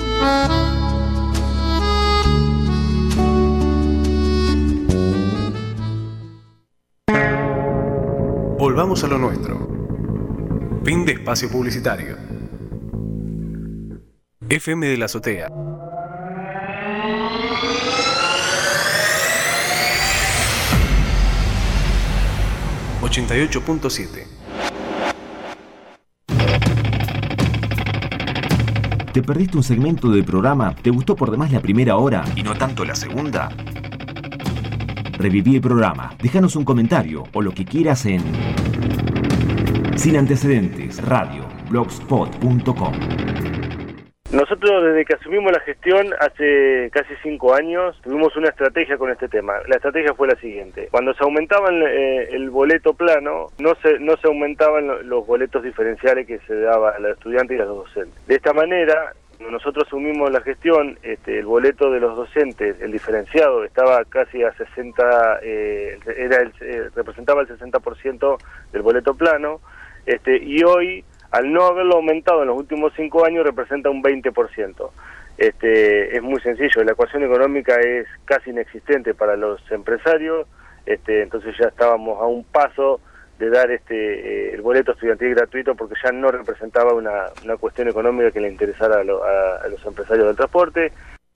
Volvamos a lo nuestro. Fin de espacio publicitario. F M de la Azotea. ochenta y ocho punto siete. ¿Te perdiste un segmento del programa? ¿Te gustó por demás la primera hora y no tanto la segunda? Reviví el programa, déjanos un comentario o lo que quieras en Sin Antecedentes Radio blogspot punto com. Nosotros desde que asumimos la gestión hace casi cinco años tuvimos una estrategia con este tema. La estrategia fue la siguiente: cuando se aumentaba el, eh, el boleto plano, no se no se aumentaban los boletos diferenciales que se daba a los estudiantes y a los docentes. De esta manera, cuando nosotros asumimos la gestión, este, el boleto de los docentes, el diferenciado, estaba casi a sesenta, eh, era el, eh, representaba el sesenta por ciento del boleto plano, este, y hoy, al no haberlo aumentado en los últimos cinco años, representa un veinte por ciento. Este, es muy sencillo, la ecuación económica es casi inexistente para los empresarios, este, entonces ya estábamos a un paso de dar este eh, el boleto estudiantil gratuito, porque ya no representaba una, una cuestión económica que le interesara a, lo, a, a los empresarios del transporte.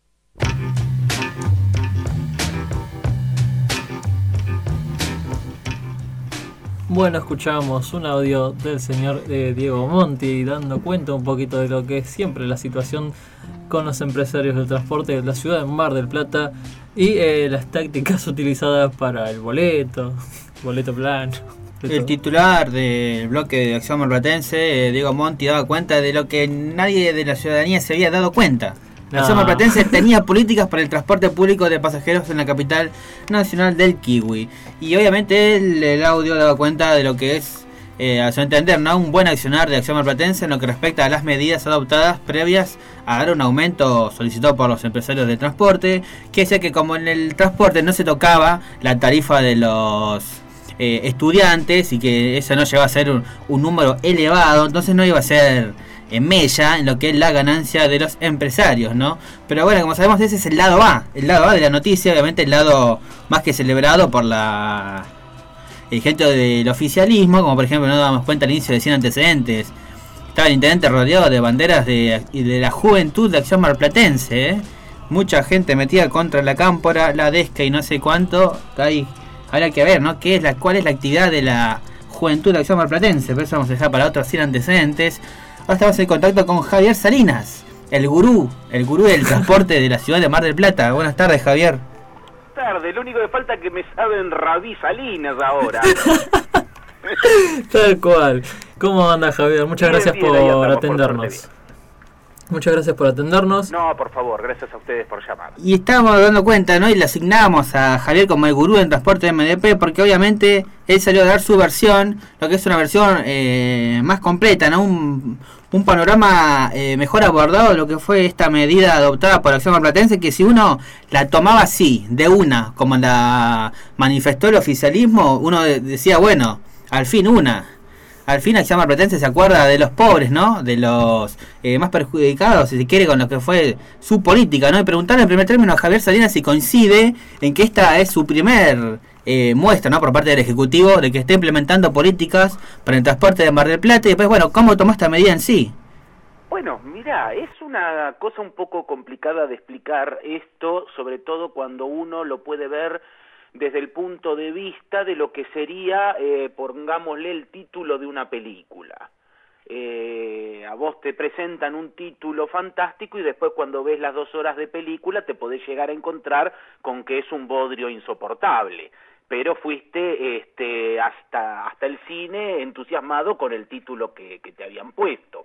Bueno, escuchamos un audio del señor eh, Diego Monti dando cuenta un poquito de lo que es siempre la situación con los empresarios del transporte de la ciudad de Mar del Plata y eh, las tácticas utilizadas para el boleto, boleto plano. El titular del bloque de Acción Marplatense, eh, Diego Monti, daba cuenta de lo que nadie de la ciudadanía se había dado cuenta. La Acción No. Marplatense tenía políticas para el transporte público de pasajeros en la capital nacional del Kiwi. Y obviamente el, el audio daba cuenta de lo que es, eh, a su entender, ¿no?, un buen accionar de Acción Marplatense en lo que respecta a las medidas adoptadas previas a dar un aumento solicitado por los empresarios del transporte, que decía que como en el transporte no se tocaba la tarifa de los eh, estudiantes y que eso no llegaba a ser un, un número elevado, entonces no iba a ser en mella en lo que es la ganancia de los empresarios, ¿no? Pero bueno, como sabemos, ese es el lado A, el lado A de la noticia, obviamente el lado más que celebrado por la el gente del oficialismo, como por ejemplo, no damos cuenta al inicio de Sin Antecedentes, estaba el intendente rodeado de banderas de, de la juventud de Acción Marplatense, ¿eh? Mucha gente metida contra la Cámpora, la Desca y no sé cuánto. Ahí habrá que ver, ¿no?, qué es la, cuál es la actividad de la juventud de Acción Marplatense, pero eso vamos a dejar para otros Sin Antecedentes. Ahora estamos en contacto con Javier Salinas, el gurú, el gurú del transporte de la ciudad de Mar del Plata. Buenas tardes, Javier. Buenas tardes, lo único que falta es que me saben Rabí Salinas ahora. Tal cual. ¿Cómo anda, Javier? Muchas Bien, gracias bien, por ahí andamos, por atendernos. suerte, Muchas gracias por atendernos. No, por favor, gracias a ustedes por llamar. Y estábamos dando cuenta, ¿no?, y le asignamos a Javier como el gurú del transporte de M D P, porque obviamente él salió a dar su versión, lo que es una versión eh, más completa, ¿no?, un, un panorama eh, mejor abordado de lo que fue esta medida adoptada por Acción Marplatense, que si uno la tomaba así, de una, como la manifestó el oficialismo, uno de, decía, bueno, al fin una. Al fin Acción Marplatense se acuerda de los pobres, ¿no?, de los eh, más perjudicados, si se quiere, con lo que fue su política, ¿no? Y preguntarle en primer término a Javier Salinas si coincide en que esta es su primer eh, muestra, ¿no?, por parte del Ejecutivo de que está implementando políticas para el transporte de Mar del Plata, y después, bueno, ¿cómo tomó esta medida en sí? Bueno, mira, es una cosa un poco complicada de explicar esto, sobre todo cuando uno lo puede ver desde el punto de vista de lo que sería, eh, pongámosle, el título de una película. Eh, a vos te presentan un título fantástico y después cuando ves las dos horas de película te podés llegar a encontrar con que es un bodrio insoportable, pero fuiste este, hasta, hasta el cine entusiasmado con el título que, que te habían puesto.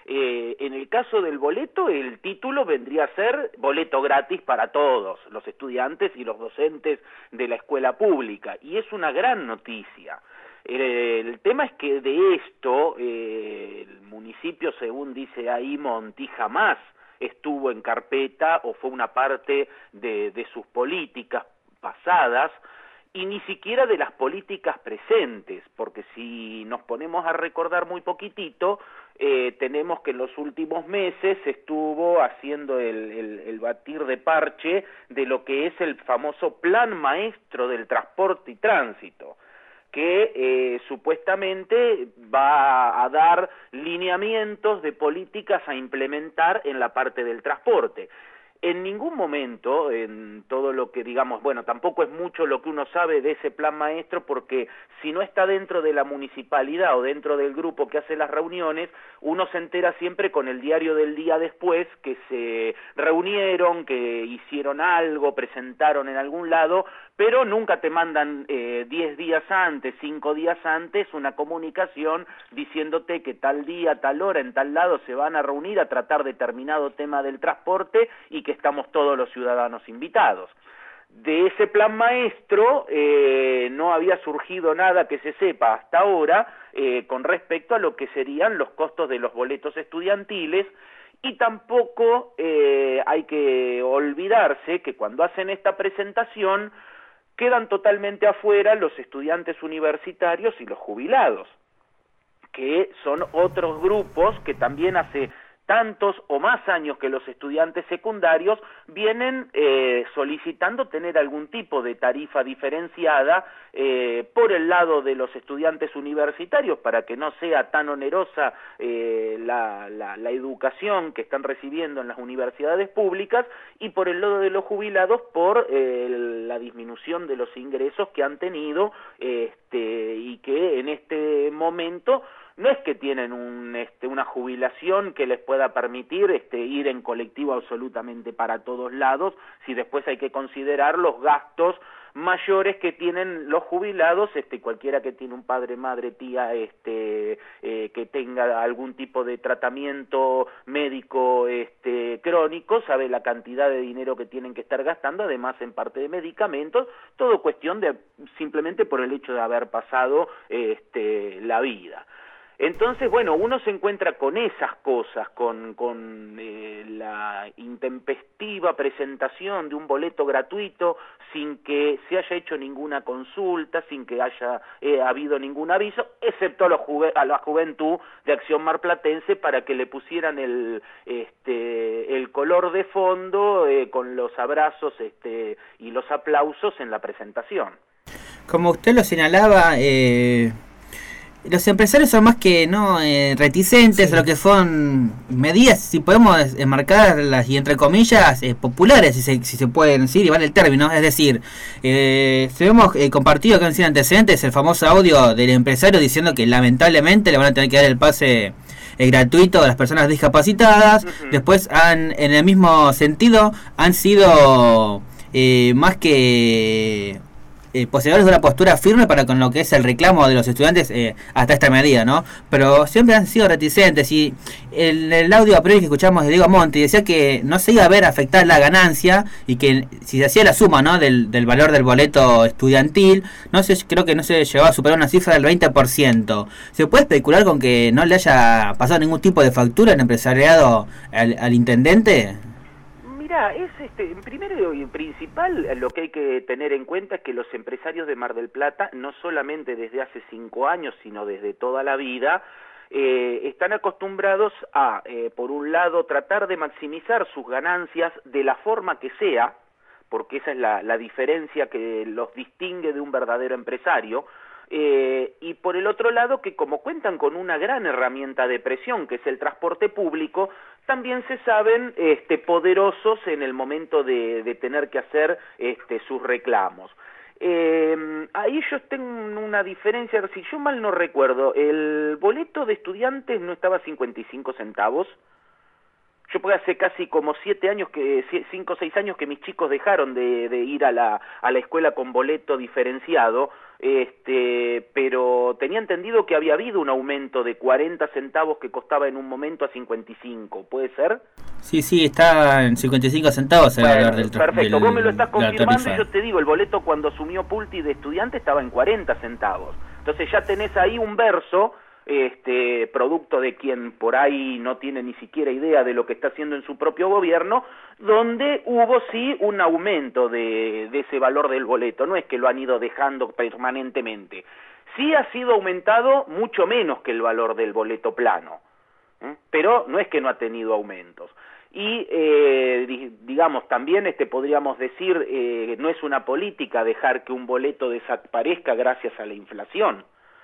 Eh, en el caso del boleto, el título vendría a ser boleto gratis para todos, los estudiantes y los docentes de la escuela pública, y es una gran noticia. Eh, el tema es que de esto, eh, el municipio, según dice ahí Monti, jamás estuvo en carpeta o fue una parte de, de sus políticas pasadas, y ni siquiera de las políticas presentes, porque si nos ponemos a recordar muy poquitito, eh, tenemos que en los últimos meses estuvo haciendo el, el, el batir de parche de lo que es el famoso Plan Maestro del Transporte y Tránsito, que eh, supuestamente va a dar lineamientos de políticas a implementar en la parte del transporte. En ningún momento, en todo lo que digamos, bueno, tampoco es mucho lo que uno sabe de ese plan maestro, porque si no está dentro de la municipalidad o dentro del grupo que hace las reuniones, uno se entera siempre con el diario del día después que se reunieron, que hicieron algo, presentaron en algún lado, pero nunca te mandan eh, diez días antes, cinco días antes, una comunicación diciéndote que tal día, tal hora, en tal lado se van a reunir a tratar determinado tema del transporte y que estamos todos los ciudadanos invitados. De ese plan maestro eh, no había surgido nada que se sepa hasta ahora eh, con respecto a lo que serían los costos de los boletos estudiantiles, y tampoco eh, hay que olvidarse que cuando hacen esta presentación quedan totalmente afuera los estudiantes universitarios y los jubilados, que son otros grupos que también hace tantos o más años que los estudiantes secundarios vienen eh, solicitando tener algún tipo de tarifa diferenciada eh, por el lado de los estudiantes universitarios, para que no sea tan onerosa eh, la, la, la educación que están recibiendo en las universidades públicas, y por el lado de los jubilados por eh, la disminución de los ingresos que han tenido este, y que en este momento no es que tienen un, este, una jubilación que les pueda permitir este, ir en colectivo absolutamente para todos lados, si después hay que considerar los gastos mayores que tienen los jubilados, este, cualquiera que tiene un padre, madre, tía, este, eh, que tenga algún tipo de tratamiento médico este, crónico, sabe la cantidad de dinero que tienen que estar gastando, además en parte de medicamentos, todo cuestión de simplemente por el hecho de haber pasado este, la vida. Entonces, bueno, uno se encuentra con esas cosas, con, con eh, la intempestiva presentación de un boleto gratuito sin que se haya hecho ninguna consulta, sin que haya eh, habido ningún aviso, excepto a, los juve, a la juventud de Acción Marplatense para que le pusieran el, este, el color de fondo eh, con los abrazos este, y los aplausos en la presentación. Como usted lo señalaba, eh... los empresarios son más que no eh, reticentes, sí, a lo que son medidas, si podemos enmarcarlas y entre comillas eh, populares, si se, si se pueden decir, y vale el término, es decir, eh, se hemos eh, compartido que han sido antecedentes el famoso audio del empresario diciendo que lamentablemente le van a tener que dar el pase eh, gratuito a las personas discapacitadas. Uh-huh. Después han, en el mismo sentido, han sido eh, más que Eh, poseedores de una postura firme para con lo que es el reclamo de los estudiantes eh, hasta esta medida, ¿no? Pero siempre han sido reticentes, y el, el audio a priori que escuchamos de Diego Monti decía que no se iba a ver afectar la ganancia, y que si se hacía la suma, ¿no?, del, del valor del boleto estudiantil, no sé, creo que no se llegaba a superar una cifra del veinte por ciento. ¿Se puede especular con que no le haya pasado ningún tipo de factura en empresariado al, al intendente? Mira, es este, primero y principal, lo que hay que tener en cuenta es que los empresarios de Mar del Plata, no solamente desde hace cinco años, sino desde toda la vida, eh, están acostumbrados a, eh, por un lado, tratar de maximizar sus ganancias de la forma que sea, porque esa es la, la diferencia que los distingue de un verdadero empresario, Eh, y por el otro lado que como cuentan con una gran herramienta de presión que es el transporte público, también se saben este, poderosos en el momento de, de tener que hacer este, sus reclamos. Eh, ahí yo tengo una diferencia, si yo mal no recuerdo, el boleto de estudiantes no estaba a cincuenta y cinco centavos. Yo porque hace casi como siete años, que cinco o seis años que mis chicos dejaron de, de ir a la, a la escuela con boleto diferenciado, este, pero tenía entendido que había habido un aumento de cuarenta centavos que costaba en un momento a cincuenta y cinco, ¿puede ser? Sí, sí, está en cincuenta y cinco centavos el bueno, valor del transporte. Perfecto, del, vos me lo estás confirmando y yo yo te digo, el boleto cuando asumió Pulti de estudiante estaba en cuarenta centavos. Entonces ya tenés ahí un verso, este, producto de quien por ahí no tiene ni siquiera idea de lo que está haciendo en su propio gobierno, donde hubo sí un aumento de, de ese valor del boleto, no es que lo han ido dejando permanentemente. Sí ha sido aumentado mucho menos que el valor del boleto plano, ¿eh? Pero no es que no ha tenido aumentos. Y, eh, digamos, también este, podríamos decir, eh, no es una política dejar que un boleto desaparezca gracias a la inflación.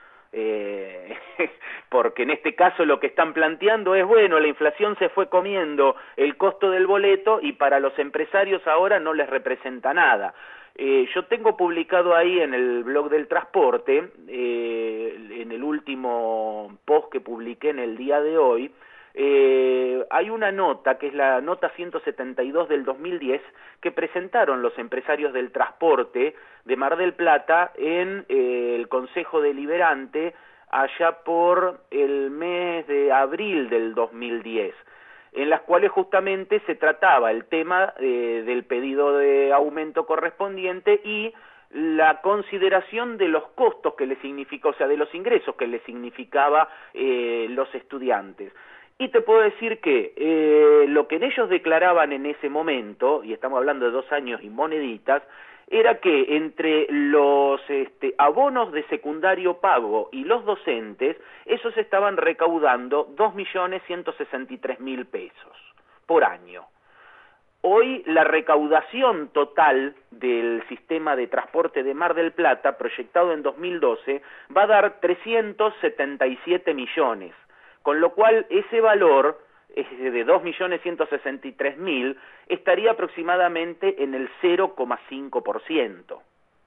Eh, porque en este caso lo que están planteando es, bueno, la inflación se fue comiendo el costo del boleto y para los empresarios ahora no les representa nada. Eh, yo tengo publicado ahí en el blog del transporte, eh, en el último post que publiqué en el día de hoy, Eh, hay una nota, que es la nota ciento setenta y dos del dos mil diez, que presentaron los empresarios del transporte de Mar del Plata en eh, el Consejo Deliberante allá por el mes de abril del dos mil diez, en las cuales justamente se trataba el tema eh, del pedido de aumento correspondiente y la consideración de los costos que le significó, o sea, de los ingresos que le significaba eh, los estudiantes. Y te puedo decir que eh, lo que ellos declaraban en ese momento, y estamos hablando de dos años y moneditas, era que entre los este, abonos de secundario pago y los docentes, esos estaban recaudando dos millones ciento sesenta y tres mil pesos por año. Hoy la recaudación total del sistema de transporte de Mar del Plata, proyectado en dos mil doce, va a dar trescientos setenta y siete millones. Con lo cual ese valor de dos millones ciento sesenta y tres mil estaría aproximadamente en el cero coma cinco por ciento.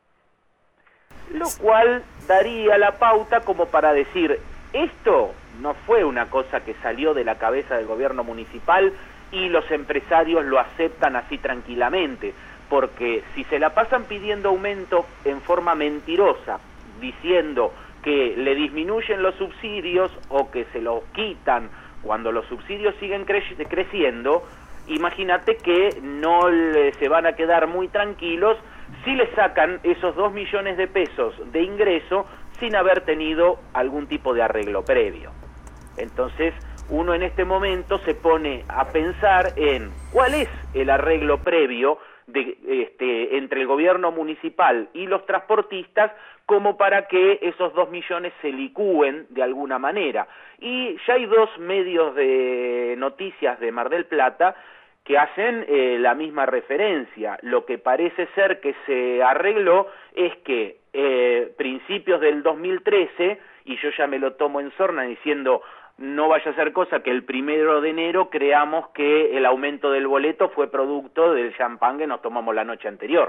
Lo cual daría la pauta como para decir, esto no fue una cosa que salió de la cabeza del gobierno municipal y los empresarios lo aceptan así tranquilamente, porque si se la pasan pidiendo aumento en forma mentirosa, diciendo que le disminuyen los subsidios o que se los quitan cuando los subsidios siguen cre creciendo, imagínate que no le, se van a quedar muy tranquilos si le sacan esos dos millones de pesos de ingreso sin haber tenido algún tipo de arreglo previo. Entonces, uno en este momento se pone a pensar en cuál es el arreglo previo de, este, entre el gobierno municipal y los transportistas como para que esos dos millones se licúen de alguna manera. Y ya hay dos medios de noticias de Mar del Plata que hacen eh, la misma referencia. Lo que parece ser que se arregló es que eh, principios del dos mil trece, y yo ya me lo tomo en sorna diciendo, no vaya a ser cosa que el primero de enero creamos que el aumento del boleto fue producto del champán que nos tomamos la noche anterior.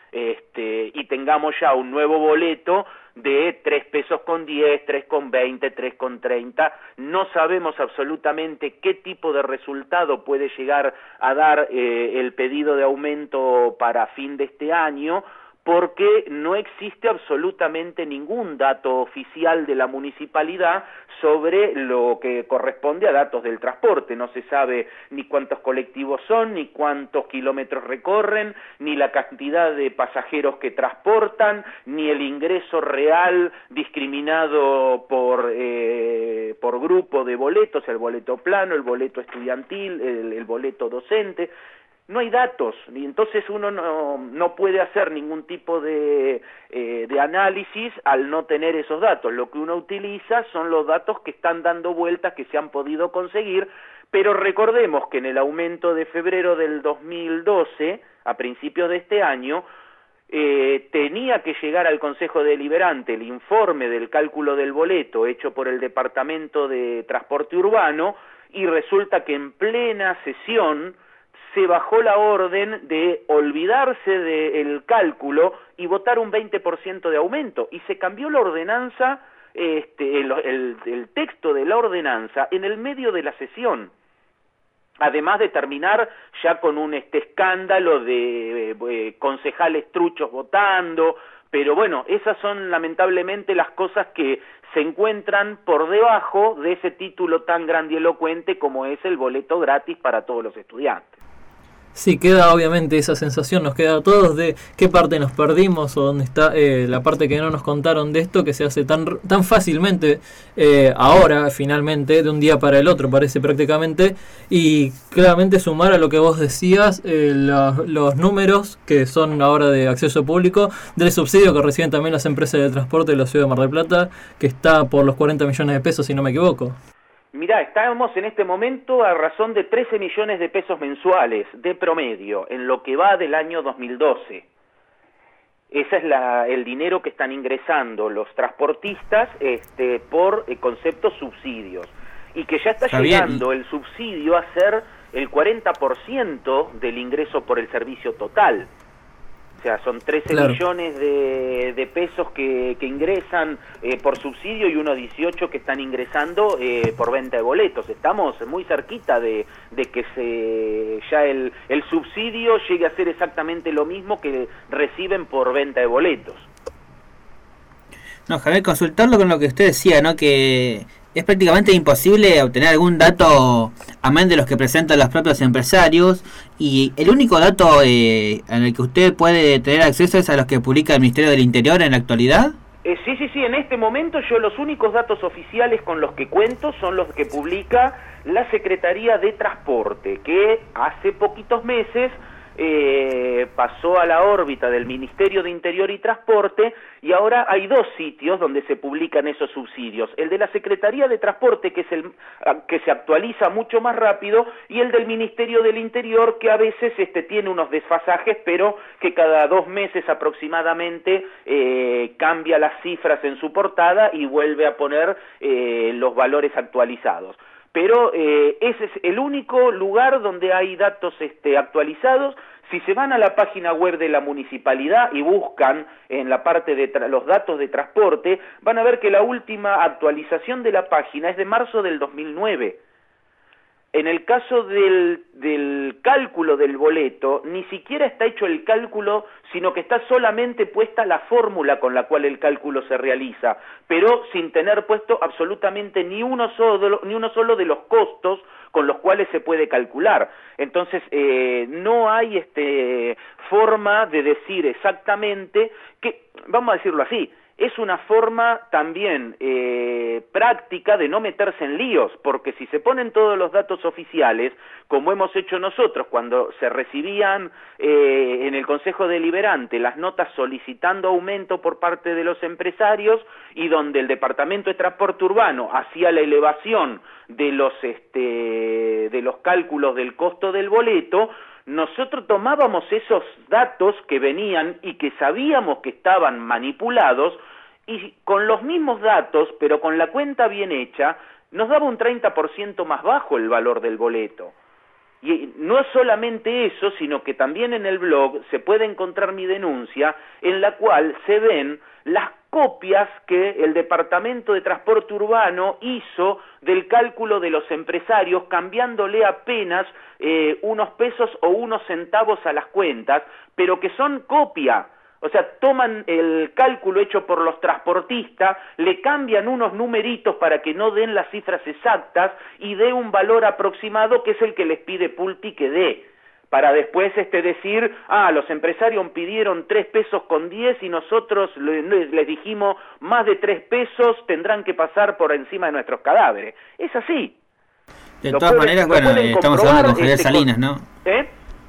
Este, y tengamos ya un nuevo boleto de tres pesos con diez, tres con veinte, tres con treinta, no sabemos absolutamente qué tipo de resultado puede llegar a dar eh, el pedido de aumento para fin de este año, porque no existe absolutamente ningún dato oficial de la municipalidad sobre lo que corresponde a datos del transporte. No se sabe ni cuántos colectivos son, ni cuántos kilómetros recorren, ni la cantidad de pasajeros que transportan, ni el ingreso real discriminado por, eh, por grupo de boletos, el boleto plano, el boleto estudiantil, el, el boleto docente. No hay datos, y entonces uno no, no puede hacer ningún tipo de, eh, de análisis al no tener esos datos. Lo que uno utiliza son los datos que están dando vueltas, que se han podido conseguir, pero recordemos que en el aumento de febrero del dos mil doce, a principios de este año, eh, tenía que llegar al Consejo Deliberante el informe del cálculo del boleto hecho por el Departamento de Transporte Urbano, y resulta que en plena sesión se bajó la orden de olvidarse del cálculo y votar un veinte por ciento de aumento, y se cambió la ordenanza, este, el, el, el texto de la ordenanza en el medio de la sesión. además de terminar ya con un este escándalo de eh, concejales truchos votando, pero bueno, esas son lamentablemente las cosas que se encuentran por debajo de ese título tan grandilocuente como es el boleto gratis para todos los estudiantes. Sí, queda obviamente esa sensación, nos queda a todos de qué parte nos perdimos o dónde está eh, la parte que no nos contaron de esto, que se hace tan tan fácilmente eh, ahora, finalmente, de un día para el otro, parece prácticamente, y claramente sumar a lo que vos decías, eh, la, los números que son ahora de acceso público, del subsidio que reciben también las empresas de transporte de la ciudad de Mar del Plata, que está por los cuarenta millones de pesos, si no me equivoco. Mirá, estamos en este momento a razón de trece millones de pesos mensuales de promedio en lo que va del año dos mil doce. Ese es la, el dinero que están ingresando los transportistas este, por eh, conceptos subsidios. Y que ya está Está llegando bien. el subsidio a ser el cuarenta por ciento del ingreso por el servicio total. O sea, son trece Claro. millones de, de pesos que, que ingresan eh, por subsidio y unos dieciocho que están ingresando eh, por venta de boletos. Estamos muy cerquita de, de que se ya el, el subsidio llegue a ser exactamente lo mismo que reciben por venta de boletos. No, Javier, consultarlo con lo que usted decía, ¿no? Que es prácticamente imposible obtener algún dato amén de los que presentan los propios empresarios, y el único dato eh, en el que usted puede tener acceso es a los que publica el Ministerio del Interior en la actualidad. Eh, sí, sí, sí, en este momento yo los únicos datos oficiales con los que cuento son los que publica la Secretaría de Transporte, que hace poquitos meses eh, pasó a la órbita del Ministerio de Interior y Transporte, y ahora hay dos sitios donde se publican esos subsidios: el de la Secretaría de Transporte, que es el que se actualiza mucho más rápido, y el del Ministerio del Interior, que a veces este tiene unos desfasajes, pero que cada dos meses aproximadamente eh, cambia las cifras en su portada y vuelve a poner eh, los valores actualizados. Pero eh, ese es el único lugar donde hay datos este, actualizados. Si se van a la página web de la municipalidad y buscan en la parte de los datos de transporte, van a ver que la última actualización de la página es de marzo del dos mil nueve. En el caso del, del cálculo del boleto, ni siquiera está hecho el cálculo, sino que está solamente puesta la fórmula con la cual el cálculo se realiza, pero sin tener puesto absolutamente ni uno solo, ni uno solo de los costos con los cuales se puede calcular. Entonces, eh, no hay este, forma de decir exactamente que, vamos a decirlo así, es una forma también eh, práctica de no meterse en líos, porque si se ponen todos los datos oficiales, como hemos hecho nosotros cuando se recibían eh, en el Consejo Deliberante las notas solicitando aumento por parte de los empresarios, y donde el Departamento de Transporte Urbano hacía la elevación de los, este, de los cálculos del costo del boleto, nosotros tomábamos esos datos que venían y que sabíamos que estaban manipulados, y con los mismos datos, pero con la cuenta bien hecha, nos daba un treinta por ciento más bajo el valor del boleto. Y no es solamente eso, sino que también en el blog se puede encontrar mi denuncia, en la cual se ven las copias que el Departamento de Transporte Urbano hizo del cálculo de los empresarios, cambiándole apenas eh, unos pesos o unos centavos a las cuentas, pero que son copia. O sea, toman el cálculo hecho por los transportistas, le cambian unos numeritos para que no den las cifras exactas y dé un valor aproximado, que es el que les pide Pulti que dé, para después este decir, ah, los empresarios pidieron tres pesos con diez y nosotros les, les dijimos más de tres pesos tendrán que pasar por encima de nuestros cadáveres. Es así. De todas maneras, bueno, estamos hablando con Javier Salinas, ¿no? ¿Eh?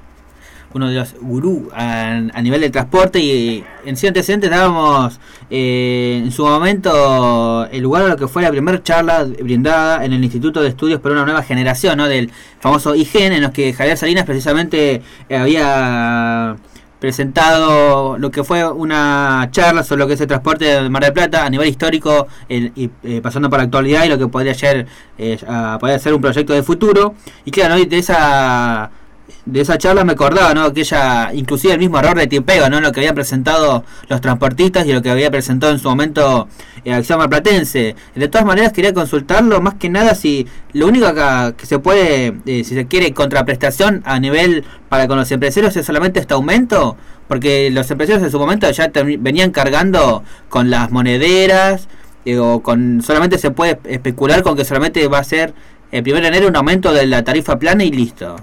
Uno de los gurús a, a nivel de transporte, y en sí antecedentes dábamos eh, en su momento el lugar a lo que fue la primera charla brindada en el Instituto de Estudios para una Nueva Generación, ¿no? Del famoso I G E N, en los que Javier Salinas precisamente eh, había presentado lo que fue una charla sobre lo que es el transporte de Mar del Plata a nivel histórico, el, y eh, pasando por la actualidad y lo que podría ser, eh, a, podría ser un proyecto de futuro. Y claro, ¿no? De esa de esa charla me acordaba, ¿no? Aquella, inclusive el mismo error de tipeo, ¿no? Lo que habían presentado los transportistas y lo que había presentado en su momento eh, Acción Marplatense. De todas maneras quería consultarlo, más que nada si lo único que, que se puede, eh, si se quiere, contraprestación a nivel para con los empresarios es solamente este aumento, porque los empresarios en su momento ya venían cargando con las monederas, eh, o con solamente se puede especular con que solamente va a ser el primero de enero un aumento de la tarifa plana y listo.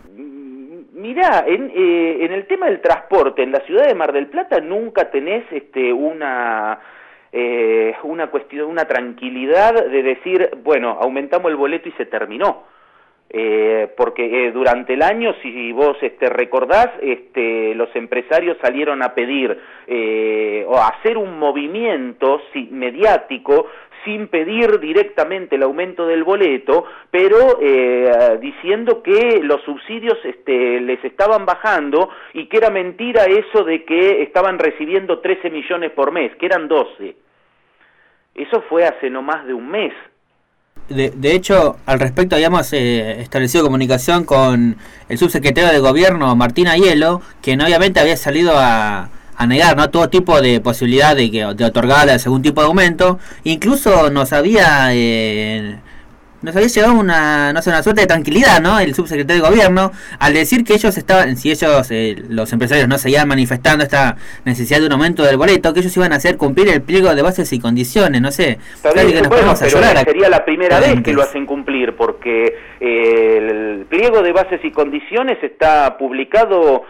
Mirá, en, eh, en el tema del transporte, en la ciudad de Mar del Plata nunca tenés este, una, eh, una cuestión, una tranquilidad de decir, bueno, aumentamos el boleto y se terminó. Eh, porque eh, durante el año, si vos este, recordás, este, los empresarios salieron a pedir eh, o a hacer un movimiento sí, mediático sin pedir directamente el aumento del boleto, pero eh, diciendo que los subsidios este, les estaban bajando y que era mentira eso de que estaban recibiendo trece millones por mes, que eran doce. Eso fue hace no más de un mes. De, de hecho, al respecto habíamos eh, establecido comunicación con el subsecretario de Gobierno, Martín Aiello, quien obviamente había salido a, a negar, ¿no?, todo tipo de posibilidad de, que, de otorgarles algún tipo de aumento. Incluso nos había... Eh, nos había llegado una, no sé, una suerte de tranquilidad, ¿no?, el subsecretario de Gobierno, al decir que ellos estaban, si ellos, eh, los empresarios, no seguían manifestando esta necesidad de un aumento del boleto, que ellos iban a hacer cumplir el pliego de bases y condiciones, no sé. Claro que nos bueno, pero llorar sería la primera vez que lo hacen cumplir, porque eh, el pliego de bases y condiciones está publicado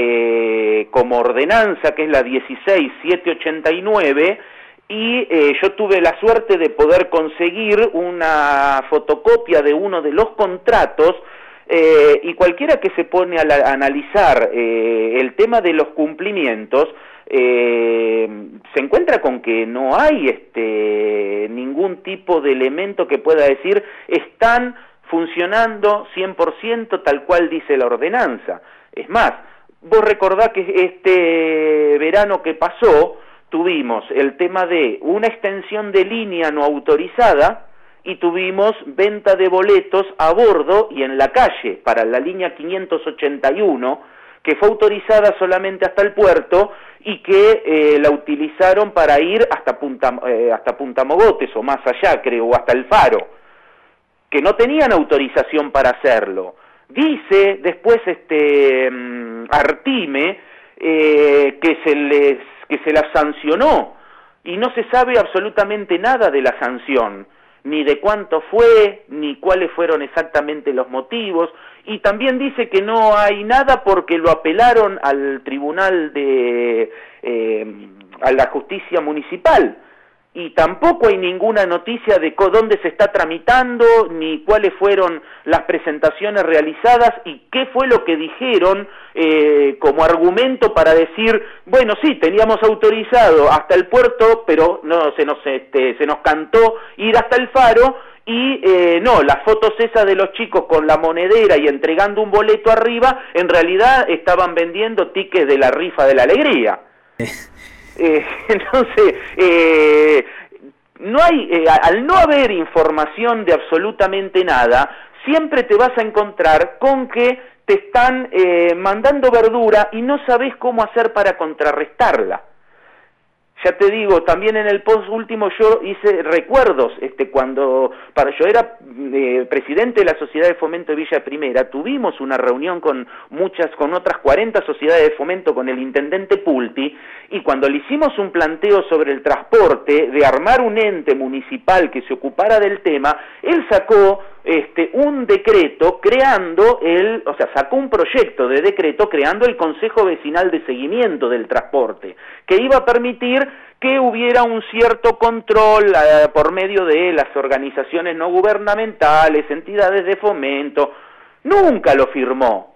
eh, como ordenanza, que es la dieciséis mil setecientos ochenta y nueve, y eh, yo tuve la suerte de poder conseguir una fotocopia de uno de los contratos, eh, y cualquiera que se pone a, la, a analizar eh, el tema de los cumplimientos, eh, se encuentra con que no hay este, ningún tipo de elemento que pueda decir están funcionando cien por ciento tal cual dice la ordenanza. Es más, vos recordás que este verano que pasó, tuvimos el tema de una extensión de línea no autorizada y tuvimos venta de boletos a bordo y en la calle para la línea quinientos ochenta y uno, que fue autorizada solamente hasta el puerto y que eh, la utilizaron para ir hasta Punta, eh, hasta Punta Mogotes o más allá, creo, o hasta el Faro, que no tenían autorización para hacerlo. Dice después este um, Artime eh, que se les que se la sancionó, y no se sabe absolutamente nada de la sanción, ni de cuánto fue, ni cuáles fueron exactamente los motivos, y también dice que no hay nada porque lo apelaron al tribunal de, eh, a la justicia municipal, y tampoco hay ninguna noticia de dónde se está tramitando, ni cuáles fueron las presentaciones realizadas, y qué fue lo que dijeron eh, como argumento para decir, bueno, sí, teníamos autorizado hasta el puerto, pero no se nos, este, se nos cantó ir hasta el Faro, y eh, no, las fotos esas de los chicos con la monedera y entregando un boleto arriba, en realidad estaban vendiendo tickets de la rifa de la alegría. Eh, entonces, eh, no hay, eh, al no haber información de absolutamente nada, siempre te vas a encontrar con que te están eh, mandando verdura y no sabes cómo hacer para contrarrestarla. Ya te digo, también en el post último yo hice recuerdos, este, cuando para yo era eh, presidente de la Sociedad de Fomento de Villa Primera, tuvimos una reunión con muchas, con otras cuarenta sociedades de fomento con el intendente Pulti, y cuando le hicimos un planteo sobre el transporte, de armar un ente municipal que se ocupara del tema, él sacó este, un decreto creando el, o sea, sacó un proyecto de decreto creando el Consejo Vecinal de Seguimiento del Transporte, que iba a permitir que hubiera un cierto control eh, por medio de las organizaciones no gubernamentales, entidades de fomento. Nunca lo firmó.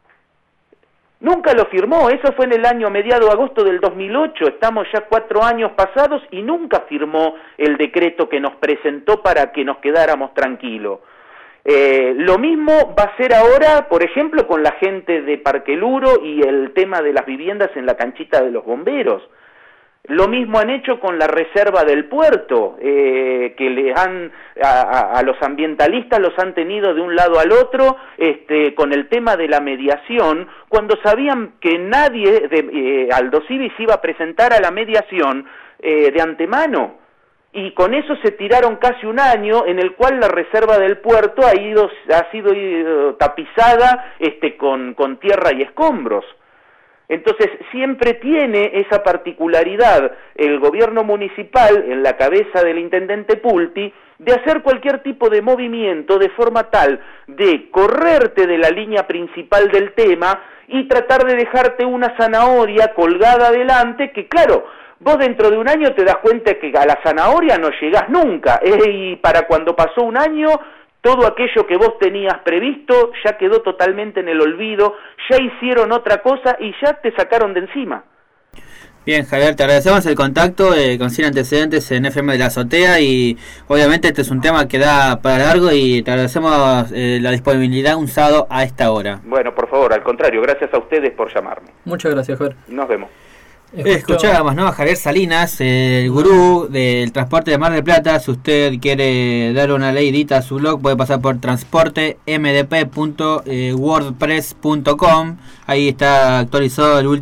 Nunca lo firmó, eso fue en el año mediado agosto del dos mil ocho, estamos ya cuatro años pasados y nunca firmó el decreto que nos presentó para que nos quedáramos tranquilos. Eh, lo mismo va a ser ahora, por ejemplo, con la gente de Parque Luro y el tema de las viviendas en la canchita de los bomberos. Lo mismo han hecho con la reserva del puerto, eh, que le han a, a, a los ambientalistas los han tenido de un lado al otro, este, con el tema de la mediación, cuando sabían que nadie de eh, Aldosivi se iba a presentar a la mediación eh, de antemano. Y con eso se tiraron casi un año en el cual la reserva del puerto ha ido ha sido eh, tapizada este, con, con tierra y escombros. Entonces siempre tiene esa particularidad el gobierno municipal, en la cabeza del intendente Pulti, de hacer cualquier tipo de movimiento de forma tal de correrte de la línea principal del tema y tratar de dejarte una zanahoria colgada adelante que, claro, vos dentro de un año te das cuenta que a la zanahoria no llegás nunca, eh, y para cuando pasó un año todo aquello que vos tenías previsto ya quedó totalmente en el olvido, ya hicieron otra cosa y ya te sacaron de encima. Bien, Javier, te agradecemos el contacto eh, con Sin Antecedentes en F M de la Azotea, y obviamente este es un tema que da para largo y te agradecemos eh, la disponibilidad un sábado a esta hora. Bueno, por favor, al contrario, gracias a ustedes por llamarme. Muchas gracias, Javier. Nos vemos. Escuchábamos, ¿no?, a Javier Salinas, el gurú del transporte de Mar del Plata. Si usted quiere dar una leidita a su blog, puede pasar por transporte m d p punto wordpress punto com. Ahí está actualizado el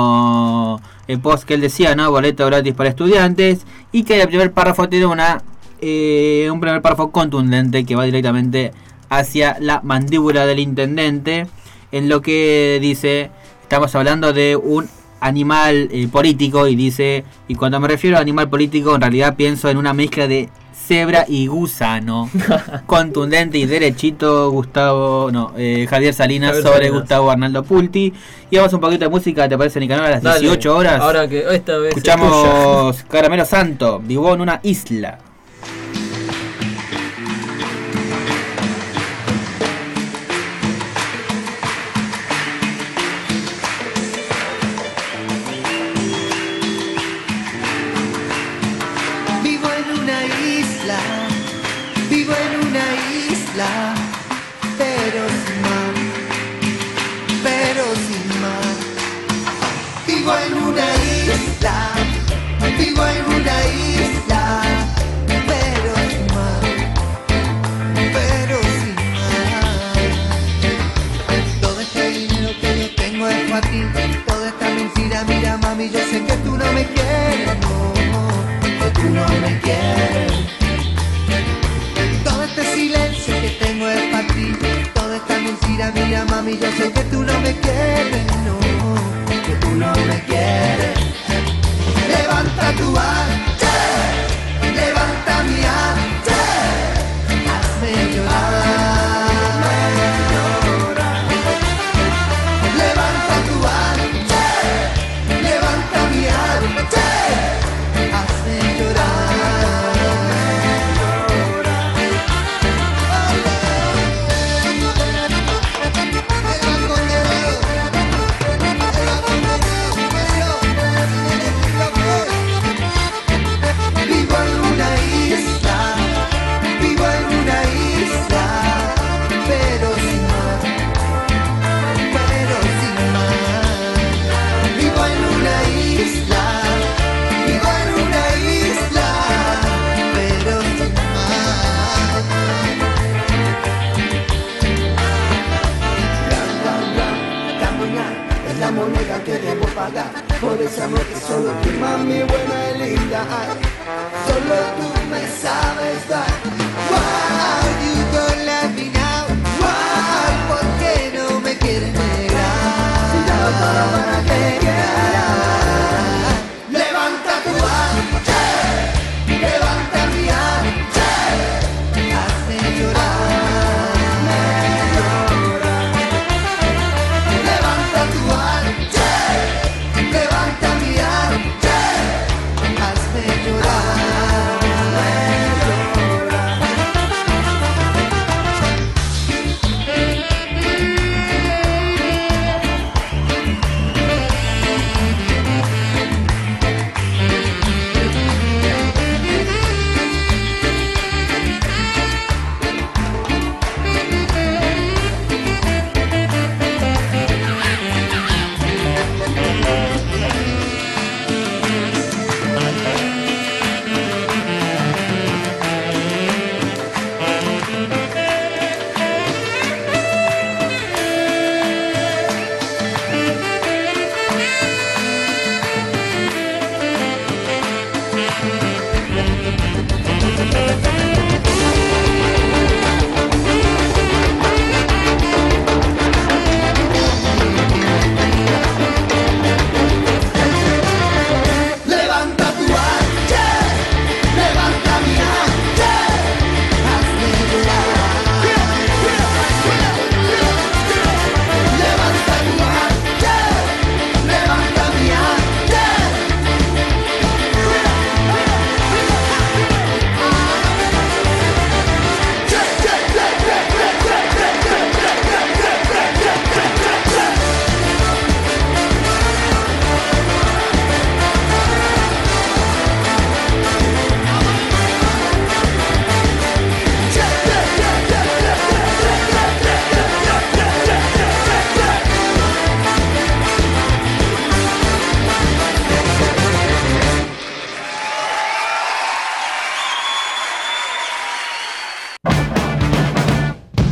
último eh, post que él decía, ¿no?, boleto gratis para estudiantes, y que el primer párrafo tiene una eh, un primer párrafo contundente que va directamente hacia la mandíbula del intendente, en lo que dice, estamos hablando de un animal eh, político, y dice, y cuando me refiero a animal político en realidad pienso en una mezcla de cebra y gusano. Contundente y derechito Gustavo, no, eh, Javier Salinas Javier sobre Salinas. Gustavo Arnaldo Pulti. Y vamos un poquito de música, ¿te parece, Nicanor? A las Dale, dieciocho horas. Ahora que esta vez escuchamos Caramelo Santo, Vivo en una isla. Vivo en una isla, pero sin mar, pero sin mar. Vivo en una isla, vivo en una isla, pero sin mar, pero sin mar. Todo este dinero que yo tengo es para ti, toda esta mentira, mira mami, yo sé que tú no me quieres, no, que tú no me quieres. Todo este silencio que tengo es para ti, toda esta mentira, mira mami, yo sé que tú no me quieres, no, que tú no me quieres. Levanta tu arte, levanta mi arte, hazme llorar, levanta tu arte, levanta mi arte, hazme llorar. Por ese amor que solo tú, mami, buena y linda, ay, solo tú me sabes dar. Why you don't let me now? Why, ¿por qué no me quieres negar? Si ya lo todo para que quieras. Levanta tu arte, levanta mi arte, hazme llorar. Levanta tu arte, levanta mi arte, hazme llorar.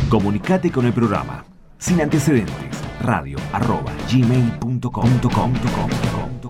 Comunicate con el programa. Sin antecedentes, radio arroba gmail punto com.